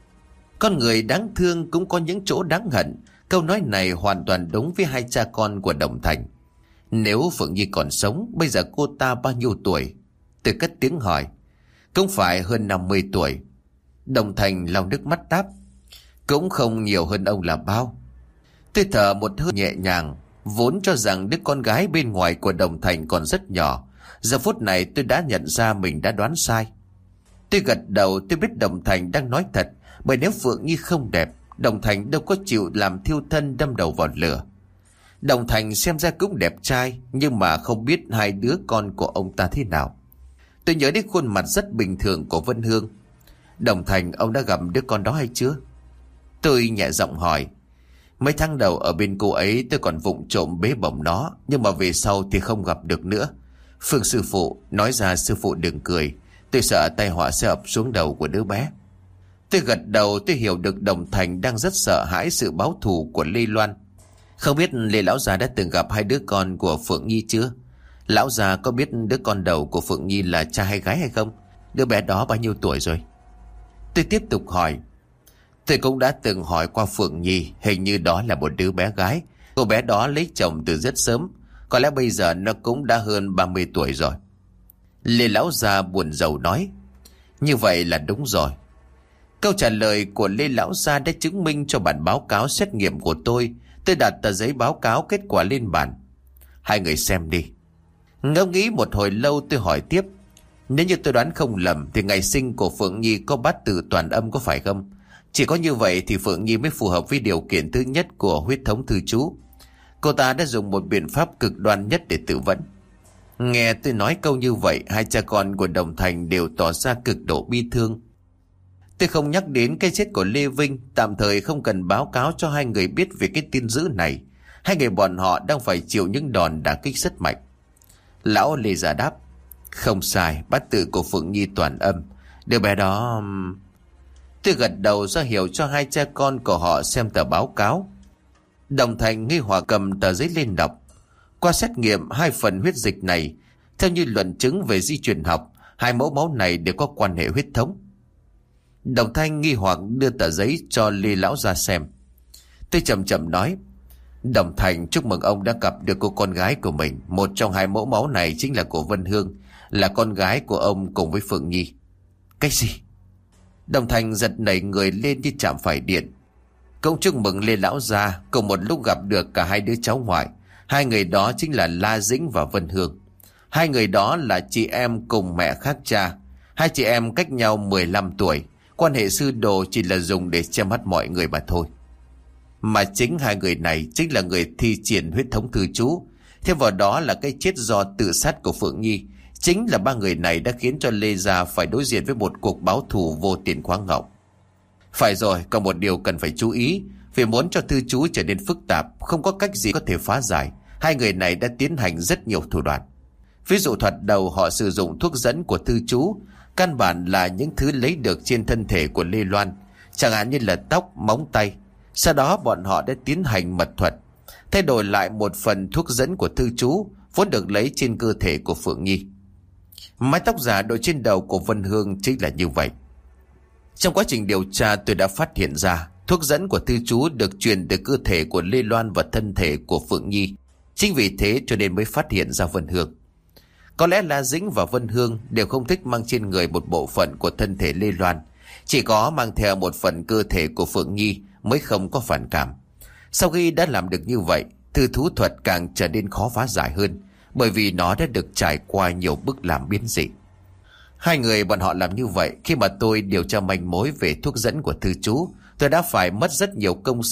Con người đáng thương cũng có những chỗ đáng hận. Câu nói này hoàn toàn đúng với hai cha con của Đồng Thành. Nếu Phượng Nhi còn sống, bây giờ cô ta bao nhiêu tuổi? Tôi cất tiếng hỏi. Cũng phải hơn 50 tuổi. Đồng Thành lau nước mắt đáp. Cũng không nhiều hơn ông là bao. Tôi thở một hơi nhẹ nhàng. Vốn cho rằng đứa con gái bên ngoài của Đồng Thành còn rất nhỏ. Giờ phút này tôi đã nhận ra mình đã đoán sai. Tôi gật đầu. Tôi biết Đồng Thành đang nói thật. Bởi nếu Phượng Nhi không đẹp, Đồng Thành đâu có chịu làm thiêu thân đâm đầu vào lửa. Đồng Thành xem ra cũng đẹp trai, nhưng mà không biết hai đứa con của ông ta thế nào. Tôi nhớ đến khuôn mặt rất bình thường của Vân Hương. Đồng Thành, ông đã gặp đứa con đó hay chưa? Tôi nhẹ giọng hỏi. Mấy tháng đầu ở bên cô ấy tôi còn vụng trộm bế bổng nó, nhưng mà về sau thì không gặp được nữa. Phương sư phụ, nói ra sư phụ đừng cười. Tôi sợ tai họa sẽ ập xuống đầu của đứa bé. Tôi gật đầu. Tôi hiểu được Đồng Thành đang rất sợ hãi sự báo thù của Lê Loan. Không biết Lê lão già đã từng gặp hai đứa con của Phượng Nhi chưa? Lão già có biết đứa con đầu của Phượng Nhi là trai hay gái hay không? Đứa bé đó bao nhiêu tuổi rồi? Tôi tiếp tục hỏi. Tôi cũng đã từng hỏi qua Phượng Nhi. Hình như đó là một đứa bé gái. Cô bé đó lấy chồng từ rất sớm. Có lẽ bây giờ nó cũng đã hơn 30 tuổi rồi. Lê lão già buồn rầu nói. Như vậy là đúng rồi. Câu trả lời của Lê lão gia đã chứng minh cho bản báo cáo xét nghiệm của tôi. Tôi đặt tờ giấy báo cáo kết quả lên bàn. Hai người xem đi. Ngẫm nghĩ một hồi lâu tôi hỏi tiếp. Nếu như tôi đoán không lầm thì ngày sinh của Phượng Nhi có bát tự toàn âm có phải không? Chỉ có như vậy thì Phượng Nhi mới phù hợp với điều kiện thứ nhất của huyết thống thư chú. Cô ta đã dùng một biện pháp cực đoan nhất để tự vấn. Nghe tôi nói câu như vậy, hai cha con của Đồng Thành đều tỏ ra cực độ bi thương. Tôi không nhắc đến cái chết của Lê Vinh, tạm thời không cần báo cáo cho hai người biết về cái tin dữ này. Hai người bọn họ đang phải chịu những đòn đả kích rất mạnh. Lão Lê giả đáp. Không sai, bát tự của Phượng Nhi toàn âm. Đứa bé đó... Tôi gật đầu ra hiệu cho hai cha con của họ xem tờ báo cáo. Đồng Thành nghi hoặc cầm tờ giấy lên đọc. Qua xét nghiệm hai phần huyết dịch này, theo như luận chứng về di truyền học, hai mẫu máu này đều có quan hệ huyết thống. Đồng Thanh nghi hoặc đưa tờ giấy cho Lê lão ra xem. Tôi chậm chậm nói. Đồng Thành, chúc mừng ông đã gặp được cô con gái của mình. Một trong hai mẫu máu này chính là của Vân Hương, là con gái của ông cùng với Phượng Nhi. Cái gì? Đồng Thành giật nảy người lên như chạm phải điện. Cũng chúc mừng Lê lão gia cùng một lúc gặp được cả hai đứa cháu ngoại. Hai người đó chính là La Dĩnh và Vân Hương. Hai người đó là chị em cùng mẹ khác cha. Hai chị em cách nhau 15 tuổi. Quan hệ sư đồ chỉ là dùng để che mắt mọi người mà thôi. Mà chính hai người này chính là người thi triển huyết thống thư chú. Thêm vào đó là cái chết do tự sát của Phượng Nhi. Chính là ba người này đã khiến cho Lê gia phải đối diện với một cuộc báo thù vô tiền khoáng hậu. Phải rồi, còn một điều cần phải chú ý. Vì muốn cho thư chú trở nên phức tạp, không có cách gì có thể phá giải, hai người này đã tiến hành rất nhiều thủ đoạn. Ví dụ thoạt đầu họ sử dụng thuốc dẫn của thư chú, căn bản là những thứ lấy được trên thân thể của Lê Loan, chẳng hạn như là tóc, móng tay. Sau đó bọn họ đã tiến hành mật thuật, thay đổi lại một phần thuốc dẫn của thư chú vốn được lấy trên cơ thể của Phượng Nhi. Mái tóc giả đội trên đầu của Vân Hương chính là như vậy. Trong quá trình điều tra tôi đã phát hiện ra thuốc dẫn của thư chú được truyền từ cơ thể của Lê Loan và thân thể của Phượng Nhi. Chính vì thế cho nên mới phát hiện ra Vân Hương. Có lẽ La Dĩnh và Vân Hương đều không thích mang trên người một bộ phận của thân thể Lê Loan. Chỉ có mang theo một phần cơ thể của Phượng Nhi mới không có phản cảm. Sau khi đã làm được như vậy, thư thú thuật càng trở nên khó phá giải hơn, bởi vì nó đã được trải qua nhiều bước làm biến dị. Hai người bọn họ làm như vậy. Khi mà tôi điều tra manh mối về thuốc dẫn của thư chú, tôi đã phải mất rất nhiều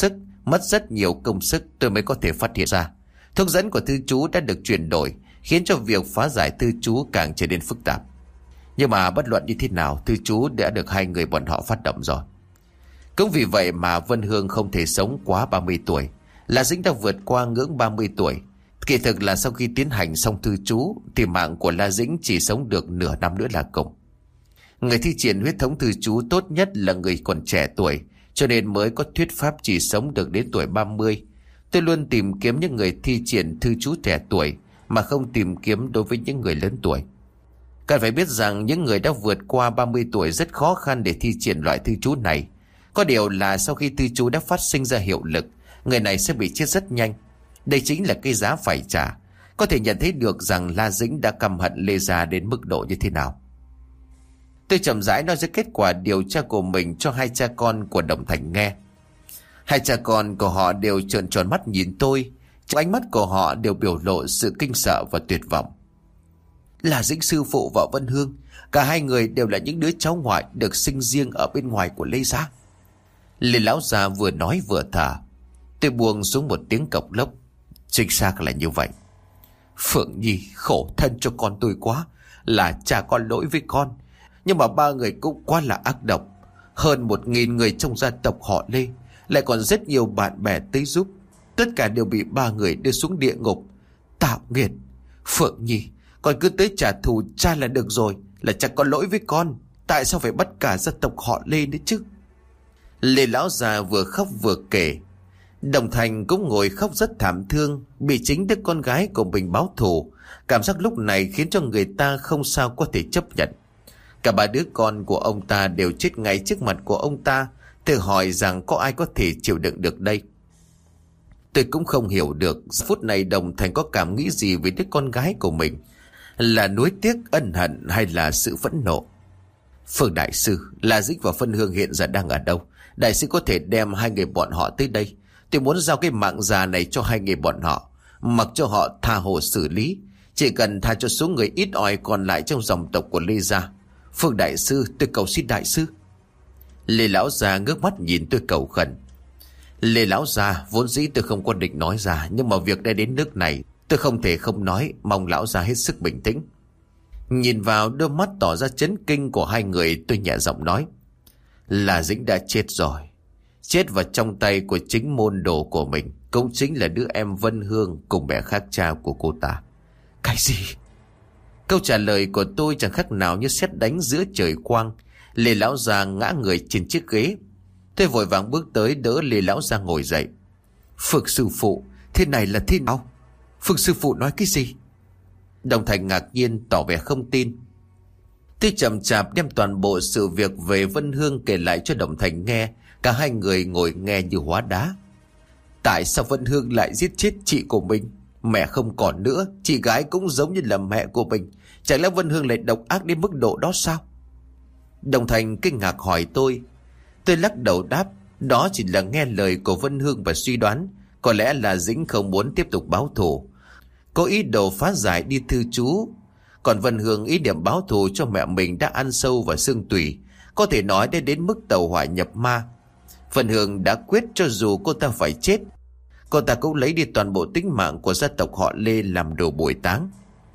công sức tôi mới có thể phát hiện ra thuốc dẫn của thư chú đã được chuyển đổi, khiến cho việc phá giải thư chú càng trở nên phức tạp. Nhưng mà bất luận như thế nào, thư chú đã được hai người bọn họ phát động rồi. Cũng vì vậy mà Vân Hương không thể sống quá 30 tuổi. La Dĩnh đã vượt qua ngưỡng 30 tuổi. Kỳ thực là sau khi tiến hành xong thư chú thì mạng của La Dĩnh chỉ sống được nửa năm nữa là cùng. Người thi triển huyết thống thư chú tốt nhất là người còn trẻ tuổi, cho nên mới có thuyết pháp chỉ sống được đến tuổi 30. Tôi luôn tìm kiếm những người thi triển thư chú trẻ tuổi, mà không tìm kiếm đối với những người lớn tuổi. Cần phải biết rằng những người đã vượt qua 30 tuổi rất khó khăn để thi triển loại thư chú này. Có điều là sau khi thư chú đã phát sinh ra hiệu lực, người này sẽ bị chết rất nhanh. Đây chính là cái giá phải trả. Có thể nhận thấy được rằng La Dĩnh đã căm hận Lê Gia đến mức độ như thế nào. Tôi chậm rãi nói ra kết quả điều tra của mình cho hai cha con của Đồng Thành nghe. Hai cha con của họ đều trợn tròn mắt nhìn tôi. Trong ánh mắt của họ đều biểu lộ sự kinh sợ và tuyệt vọng. La Dĩnh sư phụ và Vân Hương, cả hai người đều là những đứa cháu ngoại được sinh riêng ở bên ngoài của Lê Gia. Lê lão già vừa nói vừa thở. Tôi buông xuống một tiếng cộc lốc. Chính xác là như vậy. Phượng Nhi khổ thân cho con tôi quá. Là cha con lỗi với con. Nhưng mà ba người cũng quá là ác độc. Hơn 1000 người trong gia tộc họ Lê, lại còn rất nhiều bạn bè tới giúp. Tất cả đều bị ba người đưa xuống địa ngục. Tạo nghiệt. Phượng Nhi, con cứ tới trả thù cha là được rồi. Là cha có lỗi với con. Tại sao phải bắt cả gia tộc họ Lê nữa chứ? Lê lão già vừa khóc vừa kể. Đồng Thành cũng ngồi khóc rất thảm thương, bị chính đứa con gái của mình báo thù. Cảm giác lúc này khiến cho người ta không sao có thể chấp nhận. Cả ba đứa con của ông ta đều chết ngay trước mặt của ông ta. Tự hỏi rằng có ai có thể chịu đựng được đây. Tôi cũng không hiểu được phút này Đồng Thành có cảm nghĩ gì với đứa con gái của mình. Là nuối tiếc, ân hận hay là sự phẫn nộ? Phương đại sư, La Dĩnh và Vân Hương hiện giờ đang ở đâu? Đại sư có thể đem hai người bọn họ tới đây. Tôi muốn giao cái mạng già này cho hai người bọn họ, mặc cho họ tha hồ xử lý. Chỉ cần tha cho số người ít ỏi còn lại trong dòng tộc của Lê Gia. Phương đại sư, tôi cầu xin đại sư. Lê lão già ngước mắt nhìn tôi cầu khẩn. Lê lão già, vốn dĩ tôi không có định nói ra, nhưng mà việc đã đến nước này, tôi không thể không nói. Mong lão già hết sức bình tĩnh. Nhìn vào đôi mắt tỏ ra chấn kinh của hai người, tôi nhẹ giọng nói. La Dĩnh đã chết rồi. Chết vào trong tay của chính môn đồ của mình, cũng chính là đứa em Vân Hương cùng mẹ khác cha của cô ta. Cái gì? Câu trả lời của tôi chẳng khác nào như sét đánh giữa trời quang. Lê lão già ngã người trên chiếc ghế. Tôi vội vàng bước tới đỡ Lê lão già ngồi dậy. Phượng sư phụ, thế này là thế nào? Phượng sư phụ nói cái gì? Đồng Thành ngạc nhiên tỏ vẻ không tin. Tôi chậm chạp đem toàn bộ sự việc về Vân Hương kể lại cho Đồng Thành nghe. Cả hai người ngồi nghe như hóa đá. Tại sao Vân Hương lại giết chết chị của mình? Mẹ không còn nữa, chị gái cũng giống như là mẹ của mình. Chẳng lẽ Vân Hương lại độc ác đến mức độ đó sao? Đồng Thành kinh ngạc hỏi tôi. Tôi lắc đầu đáp, đó chỉ là nghe lời của Vân Hương và suy đoán. Có lẽ là Dĩnh không muốn tiếp tục báo thù, có ý đồ phá giải đi thư chú. Còn Vân Hương ý điểm báo thù cho mẹ mình đã ăn sâu vào xương tủy, có thể nói đã đến mức tàu hỏa nhập ma. Vân Hương đã quyết cho dù cô ta phải chết, cô ta cũng lấy đi toàn bộ tính mạng của gia tộc họ Lê làm đồ bồi táng.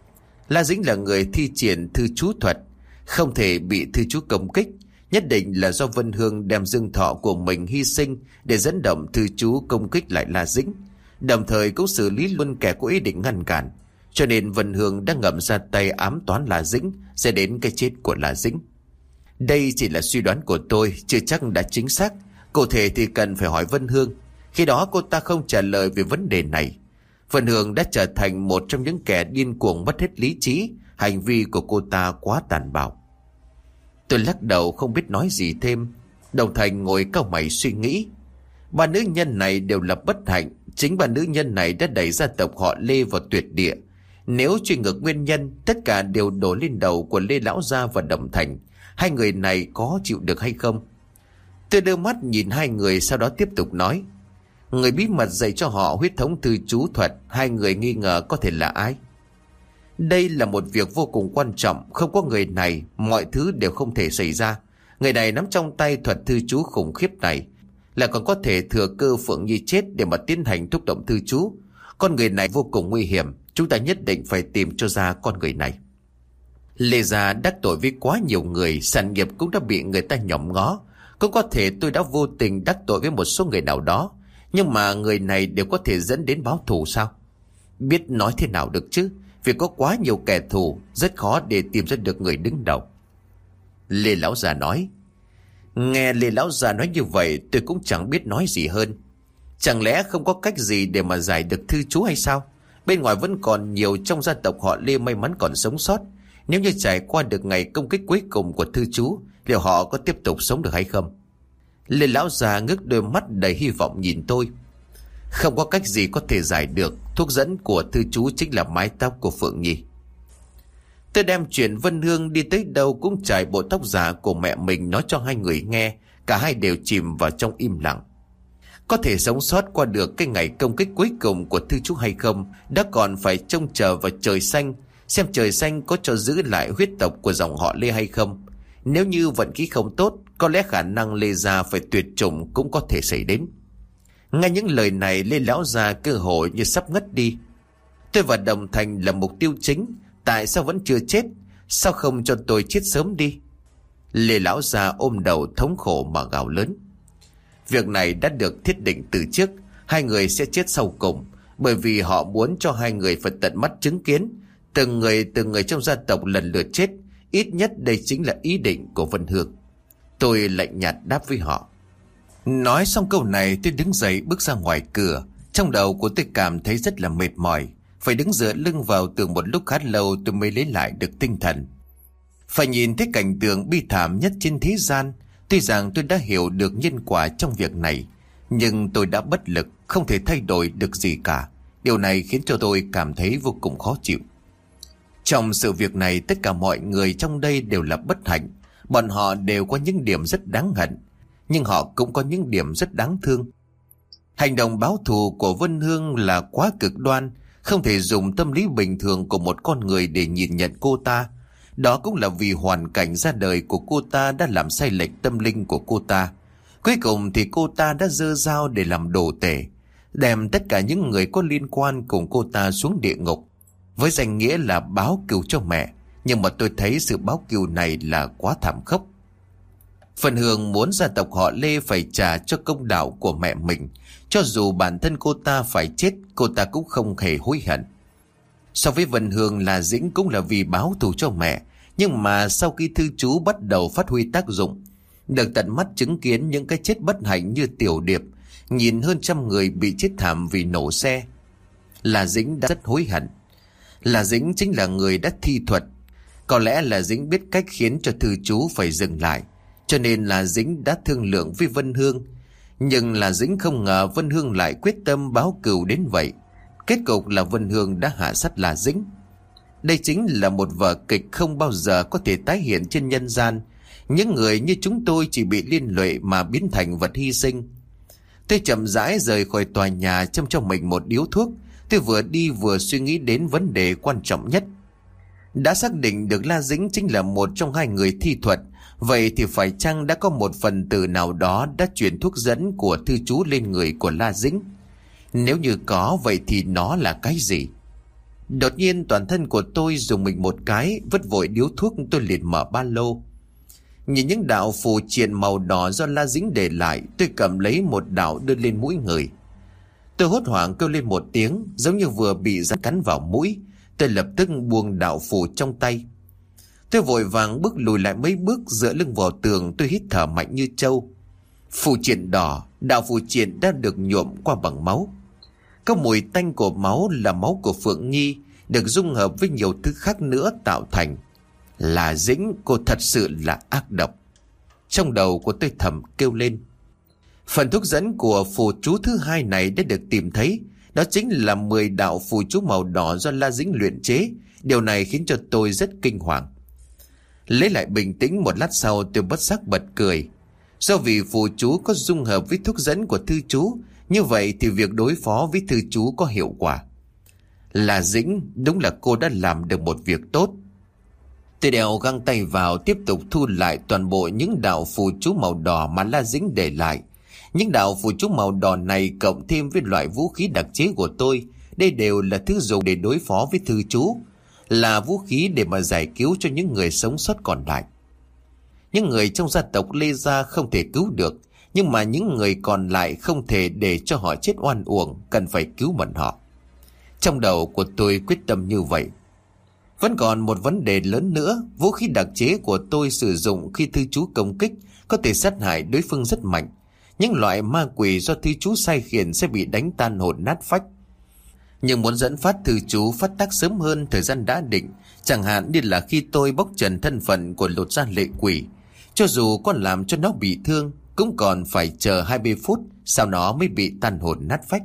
La Dĩnh là người thi triển thư chú thuật, không thể bị thư chú công kích. Nhất định là do Vân Hương đem dương thọ của mình hy sinh để dẫn động thư chú công kích lại La Dĩnh, đồng thời cũng xử lý luôn kẻ có ý định ngăn cản. Cho nên Vân Hương đã ngầm ra tay ám toán La Dĩnh, sẽ đến cái chết của La Dĩnh. Đây chỉ là suy đoán của tôi, chưa chắc đã chính xác. Cụ thể thì cần phải hỏi Vân Hương. Khi đó cô ta không trả lời về vấn đề này. Vân Hương đã trở thành một trong những kẻ điên cuồng mất hết lý trí. Hành vi của cô ta quá tàn bạo. Tôi lắc đầu không biết nói gì thêm. Đồng Thành ngồi cau mày suy nghĩ. Ba nữ nhân này đều là bất hạnh. Chính ba nữ nhân này đã đẩy gia tộc họ Lê vào tuyệt địa. Nếu truy ngược nguyên nhân, tất cả đều đổ lên đầu của Lê lão gia và Đồng Thành. Hai người này có chịu được hay không? Tôi đưa mắt nhìn hai người, sau đó tiếp tục nói. Người bí mật dạy cho họ huyết thống thư chú thuật, hai người nghi ngờ có thể là ai? Đây là một việc vô cùng quan trọng, không có người này, mọi thứ đều không thể xảy ra. Người này nắm trong tay thuật thư chú khủng khiếp này, là còn có thể thừa cơ Phượng Nhi chết để mà tiến hành thúc động thư chú. Con người này vô cùng nguy hiểm, chúng ta nhất định phải tìm cho ra con người này. Lê Gia đắc tội với quá nhiều người, sản nghiệp cũng đã bị người ta nhòm ngó. Cũng có thể tôi đã vô tình đắc tội với một số người nào đó, nhưng mà người này đều có thể dẫn đến báo thù sao? Biết nói thế nào được chứ, vì có quá nhiều kẻ thù, rất khó để tìm ra được người đứng đầu. Lê Lão Già nói. Nghe Lê Lão Già nói như vậy, tôi cũng chẳng biết nói gì hơn. Chẳng lẽ không có cách gì để mà giải được thư chú hay sao? Bên ngoài vẫn còn nhiều trong gia tộc họ Lê may mắn còn sống sót. Nếu như trải qua được ngày công kích cuối cùng của thư chú, liệu họ có tiếp tục sống được hay không? Lê Lão Già ngước đôi mắt đầy hy vọng nhìn tôi. Không có cách gì có thể giải được, thuốc dẫn của thư chú chính là mái tóc của Phượng Nhi. Tôi đem chuyện Vân Hương đi tới đâu cũng trải bộ tóc giả của mẹ mình nói cho hai người nghe. Cả hai đều chìm vào trong im lặng. Có thể sống sót qua được cái ngày công kích cuối cùng của thư chú hay không, đã còn phải trông chờ vào trời xanh, xem trời xanh có cho giữ lại huyết tộc của dòng họ Lê hay không. Nếu như vận khí không tốt, có lẽ khả năng Lê Gia phải tuyệt chủng cũng có thể xảy đến. Nghe những lời này, Lê Lão Già cơ hội như sắp ngất đi. Tôi và Đồng Thành là mục tiêu chính, tại sao vẫn chưa chết? Sao không cho tôi chết sớm đi? Lê Lão Già ôm đầu thống khổ mà gào lớn. Việc này đã được thiết định từ trước, hai người sẽ chết sau cùng, bởi vì họ muốn cho hai người phải tận mắt chứng kiến từng người trong gia tộc lần lượt chết. Ít nhất đây chính là ý định của Vân Hương. Tôi lạnh nhạt đáp với họ. Nói xong câu này, tôi đứng dậy bước ra ngoài cửa. Trong đầu của tôi cảm thấy rất là mệt mỏi, phải đứng dựa lưng vào tường một lúc khá lâu tôi mới lấy lại được tinh thần. Phải nhìn thấy cảnh tượng bi thảm nhất trên thế gian. Tuy rằng tôi đã hiểu được nhân quả trong việc này, nhưng tôi đã bất lực, không thể thay đổi được gì cả. Điều này khiến cho tôi cảm thấy vô cùng khó chịu. Trong sự việc này, tất cả mọi người trong đây đều là bất hạnh. Bọn họ đều có những điểm rất đáng hận, nhưng họ cũng có những điểm rất đáng thương. Hành động báo thù của Vân Hương là quá cực đoan, không thể dùng tâm lý bình thường của một con người để nhìn nhận cô ta. Đó cũng là vì hoàn cảnh ra đời của cô ta đã làm sai lệch tâm linh của cô ta. Cuối cùng thì cô ta đã giơ dao để làm đồ tể, đem tất cả những người có liên quan cùng cô ta xuống địa ngục, với danh nghĩa là báo cừu cho mẹ. Nhưng mà tôi thấy sự báo cừu này là quá thảm khốc. Vân Hương muốn gia tộc họ Lê phải trả cho công đạo của mẹ mình. Cho dù bản thân cô ta phải chết, cô ta cũng không hề hối hận. So với Vân Hương, là Dĩnh cũng là vì báo thù cho mẹ. Nhưng mà sau khi thư chú bắt đầu phát huy tác dụng, được tận mắt chứng kiến những cái chết bất hạnh như Tiểu Điệp, nhìn hơn 100 người bị chết thảm vì nổ xe, là Dĩnh đã rất hối hận. Là Dĩnh chính là người đã thi thuật. Có lẽ là Dĩnh biết cách khiến cho thư chú phải dừng lại, cho nên là Dĩnh đã thương lượng với Vân Hương. Nhưng là Dĩnh không ngờ Vân Hương lại quyết tâm báo cừu đến vậy. Kết cục là Vân Hương đã hạ sát là Dĩnh. Đây chính là một vở kịch không bao giờ có thể tái hiện trên nhân gian. Những người như chúng tôi chỉ bị liên lụy mà biến thành vật hy sinh. Tôi chậm rãi rời khỏi tòa nhà, châm cho mình một điếu thuốc. Tôi vừa đi vừa suy nghĩ đến vấn đề quan trọng nhất. Đã xác định được La Dĩnh chính là một trong hai người thi thuật, vậy thì phải chăng đã có một phần tử nào đó đã chuyển thuốc dẫn của thư chú lên người của La Dĩnh? Nếu như có, vậy thì nó là cái gì? Đột nhiên toàn thân của tôi dùng mình một cái, vứt vội điếu thuốc, tôi liền mở ba lô. Nhìn những đạo phù triện màu đỏ do La Dĩnh để lại, tôi cầm lấy một đạo đưa lên mũi người. Tôi hốt hoảng kêu lên một tiếng, giống như vừa bị rắn cắn vào mũi. Tôi lập tức buông đạo phù trong tay. Tôi vội vàng bước lùi lại mấy bước, dựa lưng vào tường, tôi hít thở mạnh như trâu. Phù triện đỏ, đạo phù triện đã được nhuộm qua bằng máu. Có mùi tanh của máu, là máu của Phượng Nhi, được dung hợp với nhiều thứ khác nữa tạo thành. Là Dĩnh, cô thật sự là ác độc. Trong đầu của tôi thầm kêu lên. Phần thuốc dẫn của phù chú thứ hai này đã được tìm thấy. Đó chính là 10 đạo phù chú màu đỏ do La Dĩnh luyện chế. Điều này khiến cho tôi rất kinh hoàng. Lấy lại bình tĩnh một lát sau, tôi bất giác bật cười. Do vì phù chú có dung hợp với thuốc dẫn của thư chú, Như vậy thì việc đối phó với thư chú có hiệu quả. Là Dĩnh, đúng là cô đã làm được một việc tốt. Tôi đeo găng tay vào, tiếp tục thu lại toàn bộ những đạo phù chú màu đỏ mà La Dĩnh để lại. Những đạo phù chú màu đỏ này cộng thêm với loại vũ khí đặc chế của tôi, đây đều là thứ dùng để đối phó với thư chú, là vũ khí để mà giải cứu cho những người sống sót còn lại. Những người trong gia tộc Lê Gia không thể cứu được, nhưng mà những người còn lại không thể để cho họ chết oan uổng, cần phải cứu mẫn họ. Trong đầu của tôi quyết tâm như vậy. Vẫn còn một vấn đề lớn nữa, vũ khí đặc chế của tôi sử dụng khi thư chú công kích có thể sát hại đối phương rất mạnh. Những loại ma quỷ do thư chú sai khiển sẽ bị đánh tan hồn nát phách. Nhưng muốn dẫn phát thư chú phát tác sớm hơn thời gian đã định, chẳng hạn như là khi tôi bóc trần thân phận của Lột Da Lệ Quỷ, cho dù có làm cho nó bị thương cũng còn phải chờ 20 phút sau nó mới bị tan hồn nát phách.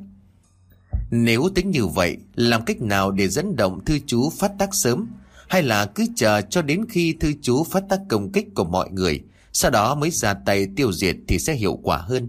Nếu tính như vậy, làm cách nào để dẫn động thư chú phát tác sớm, hay là cứ chờ cho đến khi thư chú phát tác công kích của mọi người, sau đó mới ra tay tiêu diệt thì sẽ hiệu quả hơn?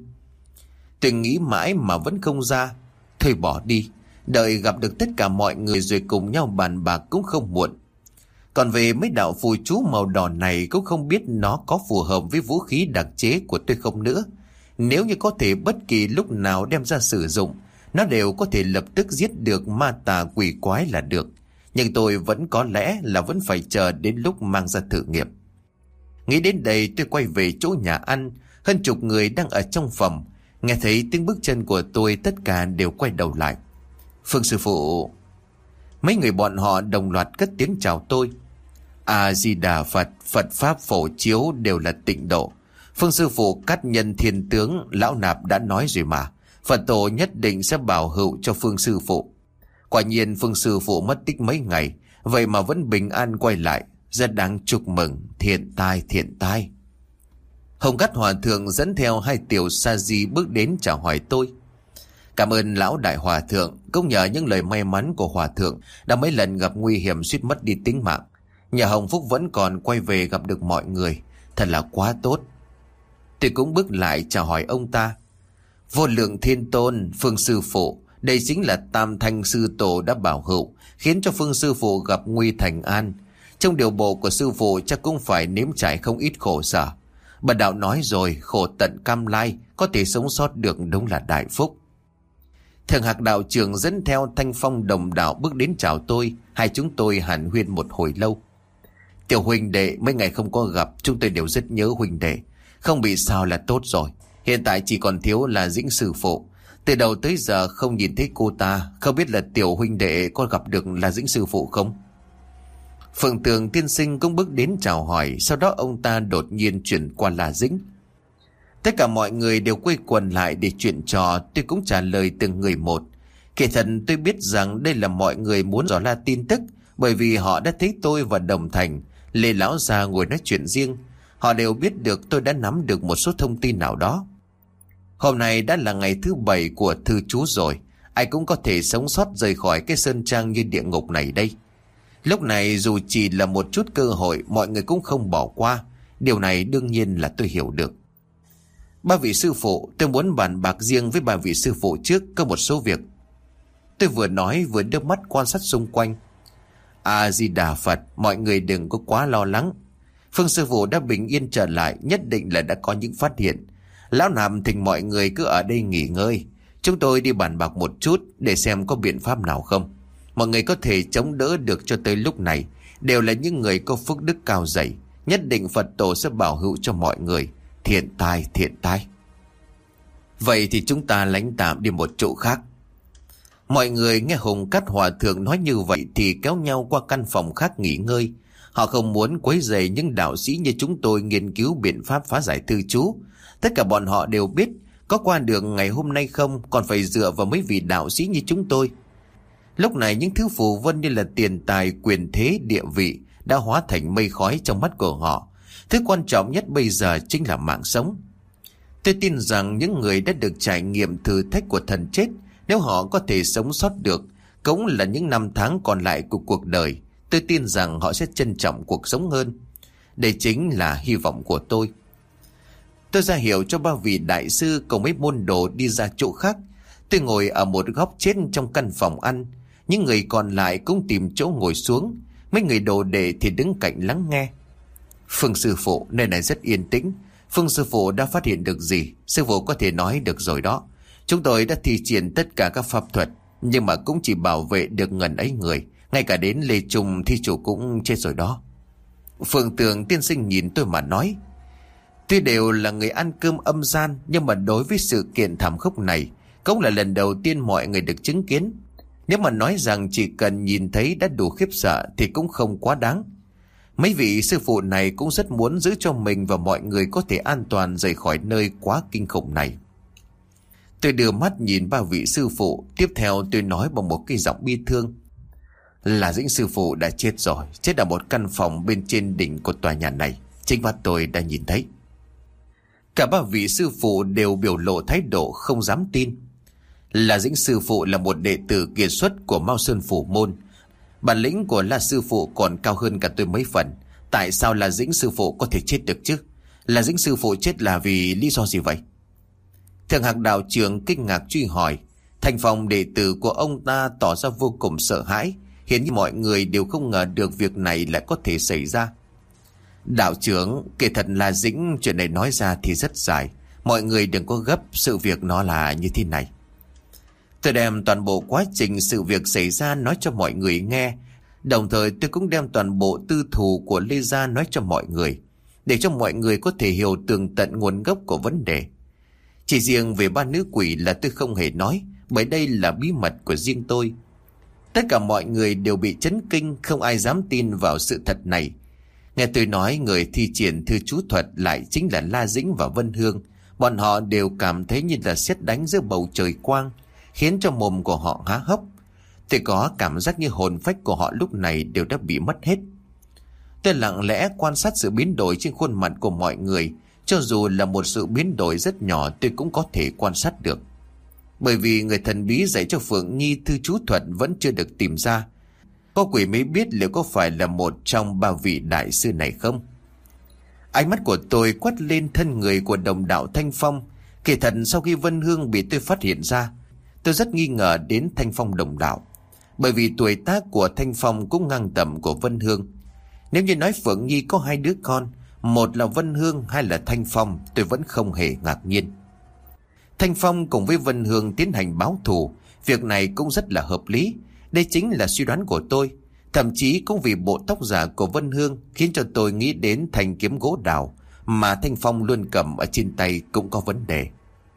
Tôi nghĩ mãi mà vẫn không ra. Thôi bỏ đi, đợi gặp được tất cả mọi người rồi cùng nhau bàn bạc cũng không muộn. Còn về mấy đạo phù chú màu đỏ này cũng không biết nó có phù hợp với vũ khí đặc chế của tôi không nữa. Nếu như có thể bất kỳ lúc nào đem ra sử dụng, nó đều có thể lập tức giết được ma tà quỷ quái là được. Nhưng tôi vẫn có lẽ là vẫn phải chờ đến lúc mang ra thử nghiệm. Nghĩ đến đây tôi quay về chỗ nhà ăn. Hơn chục người đang ở trong phòng. Nghe thấy tiếng bước chân của tôi, tất cả đều quay đầu lại. Phương sư phụ. Mấy người bọn họ đồng loạt cất tiếng chào tôi. A Di Đà Phật, Phật Pháp phổ chiếu đều là tịnh độ. Phương sư phụ Cát Nhân Thiên Tướng, lão nạp đã nói rồi mà. Phật tổ nhất định sẽ bảo hữu cho Phương sư phụ. Quả nhiên Phương sư phụ mất tích mấy ngày, vậy mà vẫn bình an quay lại, rất đáng chúc mừng. Thiện tai, thiện tai. Hồng Cát Hòa thượng dẫn theo hai tiểu sa di bước đến chào hỏi tôi. Cảm ơn lão đại hòa thượng, cũng nhờ những lời may mắn của hòa thượng đã mấy lần gặp nguy hiểm suýt mất đi tính mạng, nhà Hồng Phúc vẫn còn quay về gặp được mọi người, thật là quá tốt. Tôi cũng bước lại chào hỏi ông ta. Vô lượng thiên tôn, Phương sư phụ, đây chính là Tam Thanh sư tổ đã bảo hữu, khiến cho Phương sư phụ gặp nguy thành an. Trong điều bộ của sư phụ chắc cũng phải nếm trải không ít khổ sở. Bần đạo nói rồi, khổ tận cam lai, có thể sống sót được đúng là đại phúc. Thượng Hạc đạo trưởng dẫn theo Thanh Phong đồng đạo bước đến chào tôi. Hai chúng tôi hàn huyên một hồi lâu. Tiểu huynh đệ, mấy ngày không có gặp, chúng tôi đều rất nhớ huynh đệ. Không bị sao là tốt rồi. Hiện tại chỉ còn thiếu là Dĩnh sư phụ. Từ đầu tới giờ không nhìn thấy cô ta, không biết là tiểu huynh đệ có gặp được là Dĩnh sư phụ không? Phượng Tường tiên sinh cũng bước đến chào hỏi. Sau đó ông ta đột nhiên chuyển qua là Dĩnh. Tất cả mọi người đều quây quần lại để chuyện trò. Tôi cũng trả lời từng người một. Kể thật tôi biết rằng đây là mọi người muốn dò la tin tức, bởi vì họ đã thấy tôi và Đồng Thành, Lê lão già ngồi nói chuyện riêng. Họ đều biết được tôi đã nắm được một số thông tin nào đó. Hôm nay đã là ngày thứ 7 của thư chú rồi. Ai cũng có thể sống sót rời khỏi cái sơn trang như địa ngục này đây. Lúc này dù chỉ là một chút cơ hội, mọi người cũng không bỏ qua. Điều này đương nhiên là tôi hiểu được. Ba vị sư phụ, tôi muốn bàn bạc riêng với ba vị sư phụ trước, có một số việc. Tôi vừa nói vừa đưa mắt quan sát xung quanh. A Di Đà Phật, mọi người đừng có quá lo lắng. Phương sư phụ đã bình yên trở lại, nhất định là đã có những phát hiện. Lão nạp thỉnh mọi người cứ ở đây nghỉ ngơi. Chúng tôi đi bàn bạc một chút để xem có biện pháp nào không. Mọi người có thể chống đỡ được cho tới lúc này đều là những người có phước đức cao dày. Nhất định Phật tổ sẽ bảo hữu cho mọi người. Thiện tai, thiện tai. Vậy thì chúng ta lánh tạm đi một chỗ khác. Mọi người nghe Hồng Cát Hòa thượng nói như vậy thì kéo nhau qua căn phòng khác nghỉ ngơi. Họ không muốn quấy rầy những đạo sĩ như chúng tôi nghiên cứu biện pháp phá giải thư chú. Tất cả bọn họ đều biết có qua được ngày hôm nay không còn phải dựa vào mấy vị đạo sĩ như chúng tôi. Lúc này những thứ phù vân như là tiền tài, quyền thế, địa vị đã hóa thành mây khói trong mắt của họ. Thứ quan trọng nhất bây giờ chính là mạng sống. Tôi tin rằng những người đã được trải nghiệm thử thách của thần chết, nếu họ có thể sống sót được, cũng là những năm tháng còn lại của cuộc đời, tôi tin rằng họ sẽ trân trọng cuộc sống hơn. Đây chính là hy vọng của tôi. Tôi ra hiệu cho ba vị đại sư cùng mấy môn đồ đi ra chỗ khác. Tôi ngồi ở một góc chết trong căn phòng ăn. Những người còn lại cũng tìm chỗ ngồi xuống. Mấy người đồ đệ thì đứng cạnh lắng nghe. Phương sư phụ, nơi này rất yên tĩnh. Phương sư phụ đã phát hiện được gì? Sư phụ có thể nói được rồi đó. Chúng tôi đã thi triển tất cả các pháp thuật, nhưng mà cũng chỉ bảo vệ được ngần ấy người. Ngay cả đến Lê Trung thi chủ cũng chết rồi đó. Phượng Tường tiên sinh nhìn tôi mà nói, tuy đều là người ăn cơm âm gian, nhưng mà đối với sự kiện thảm khốc này cũng là lần đầu tiên mọi người được chứng kiến. Nếu mà nói rằng chỉ cần nhìn thấy đã đủ khiếp sợ thì cũng không quá đáng. Mấy vị sư phụ này cũng rất muốn giữ cho mình và mọi người có thể an toàn rời khỏi nơi quá kinh khủng này. Tôi đưa mắt nhìn ba vị sư phụ. Tiếp theo tôi nói bằng một cái giọng bi thương, là Dĩnh sư phụ đã chết rồi, chết ở một căn phòng bên trên đỉnh của tòa nhà này. Chính mắt tôi đã nhìn thấy. Cả ba vị sư phụ đều biểu lộ thái độ không dám tin. Là Dĩnh sư phụ là một đệ tử kiệt xuất của Mao Sơn Phủ Môn. Bản lĩnh của là sư phụ còn cao hơn cả tôi mấy phần. Tại sao là Dĩnh sư phụ có thể chết được chứ? Là Dĩnh sư phụ chết là vì lý do gì vậy? Thượng Hạc đạo trưởng kinh ngạc truy hỏi. Thành phòng đệ tử của ông ta tỏ ra vô cùng sợ hãi. Hiện như mọi người đều không ngờ được việc này lại có thể xảy ra. Đạo trưởng, kể thật là Dĩnh, chuyện này nói ra thì rất dài. Mọi người đừng có gấp, sự việc nó là như thế này. Tôi đem toàn bộ quá trình sự việc xảy ra nói cho mọi người nghe. Đồng thời tôi cũng đem toàn bộ tư thù của Lê Gia nói cho mọi người, để cho mọi người có thể hiểu tường tận nguồn gốc của vấn đề. Chỉ riêng về ba nữ quỷ là tôi không hề nói, bởi đây là bí mật của riêng tôi. Tất cả mọi người đều bị chấn kinh, không ai dám tin vào sự thật này. Nghe tôi nói người thi triển thư chú thuật lại chính là La Dĩnh và Vân Hương. Bọn họ đều cảm thấy như là sét đánh giữa bầu trời quang, khiến cho mồm của họ há hốc. Tôi có cảm giác như hồn phách của họ lúc này đều đã bị mất hết. Tôi lặng lẽ quan sát sự biến đổi trên khuôn mặt của mọi người. Cho dù là một sự biến đổi rất nhỏ, tôi cũng có thể quan sát được. Bởi vì người thần bí dạy cho Phượng Nhi thư chú thuật vẫn chưa được tìm ra. Có quỷ mới biết liệu có phải là một trong ba vị đại sư này không. Ánh mắt của tôi quét lên thân người của đồng đạo Thanh Phong. Kỳ thật sau khi Vân Hương bị tôi phát hiện ra, tôi rất nghi ngờ đến Thanh Phong đồng đạo. Bởi vì tuổi tác của Thanh Phong cũng ngang tầm của Vân Hương. Nếu như nói Phượng Nhi có hai đứa con, một là Vân Hương, hai là Thanh Phong, tôi vẫn không hề ngạc nhiên. Thanh Phong cùng với Vân Hương tiến hành báo thù, việc này cũng rất là hợp lý. Đây chính là suy đoán của tôi. Thậm chí cũng vì bộ tóc giả của Vân Hương khiến cho tôi nghĩ đến thanh kiếm gỗ đào mà Thanh Phong luôn cầm ở trên tay cũng có vấn đề.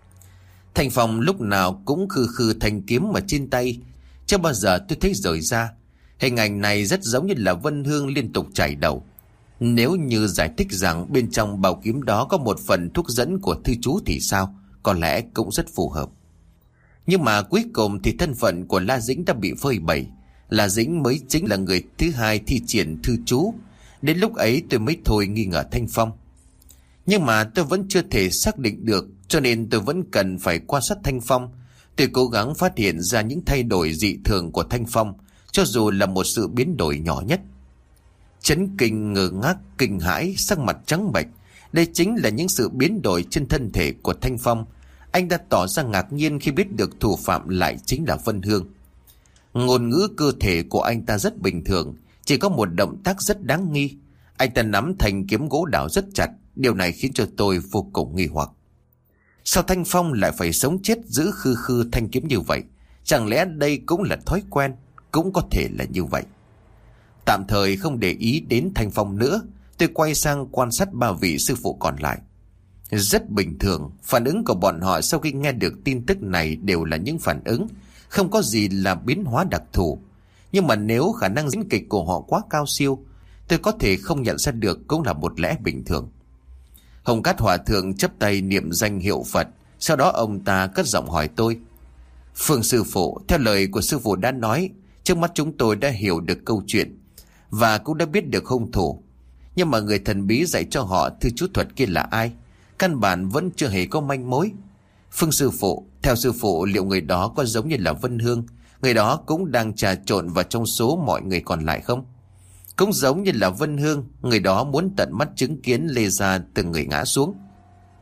Thanh Phong lúc nào cũng khư khư thanh kiếm ở trên tay, chưa bao giờ tôi thấy rời ra. Hình ảnh này rất giống như là Vân Hương liên tục chảy đầu. Nếu như giải thích rằng bên trong bảo kiếm đó có một phần thuốc dẫn của thư chú thì sao? Có lẽ cũng rất phù hợp. Nhưng mà cuối cùng thì thân phận của La Dĩnh đã bị phơi bày. La Dĩnh mới chính là người thứ hai thi triển thư chú. Đến lúc ấy tôi mới thôi nghi ngờ Thanh Phong. Nhưng mà tôi vẫn chưa thể xác định được, cho nên tôi vẫn cần phải quan sát Thanh Phong. Tôi cố gắng phát hiện ra những thay đổi dị thường của Thanh Phong, cho dù là một sự biến đổi nhỏ nhất. Chấn kinh, ngơ ngác, kinh hãi, sắc mặt trắng bệch. Đây chính là những sự biến đổi trên thân thể của Thanh Phong. Anh đã tỏ ra ngạc nhiên khi biết được thủ phạm lại chính là Vân Hương. Ngôn ngữ cơ thể của anh ta rất bình thường, chỉ có một động tác rất đáng nghi. Anh ta nắm thanh kiếm gỗ đào rất chặt. Điều này khiến cho tôi vô cùng nghi hoặc. Sao Thanh Phong lại phải sống chết giữ khư khư thanh kiếm như vậy? Chẳng lẽ đây cũng là thói quen? Cũng có thể là như vậy. Tạm thời không để ý đến Thanh Phong nữa, tôi quay sang quan sát ba vị sư phụ còn lại. Rất bình thường, phản ứng của bọn họ sau khi nghe được tin tức này đều là những phản ứng, không có gì là biến hóa đặc thù. Nhưng mà nếu khả năng diễn kịch của họ quá cao siêu, tôi có thể không nhận ra được cũng là một lẽ bình thường. Hồng Cát Hòa Thượng chắp tay niệm danh hiệu Phật, sau đó ông ta cất giọng hỏi tôi. Phương sư phụ, theo lời của sư phụ đã nói, trước mắt chúng tôi đã hiểu được câu chuyện và cũng đã biết được hung thủ. Nhưng mà người thần bí dạy cho họ thư chú thuật kia là ai? Căn bản vẫn chưa hề có manh mối. Phương sư phụ, theo sư phụ liệu người đó có giống như là Vân Hương, người đó cũng đang trà trộn vào trong số mọi người còn lại không? Cũng giống như là Vân Hương, người đó muốn tận mắt chứng kiến Lê Gia từng người ngã xuống.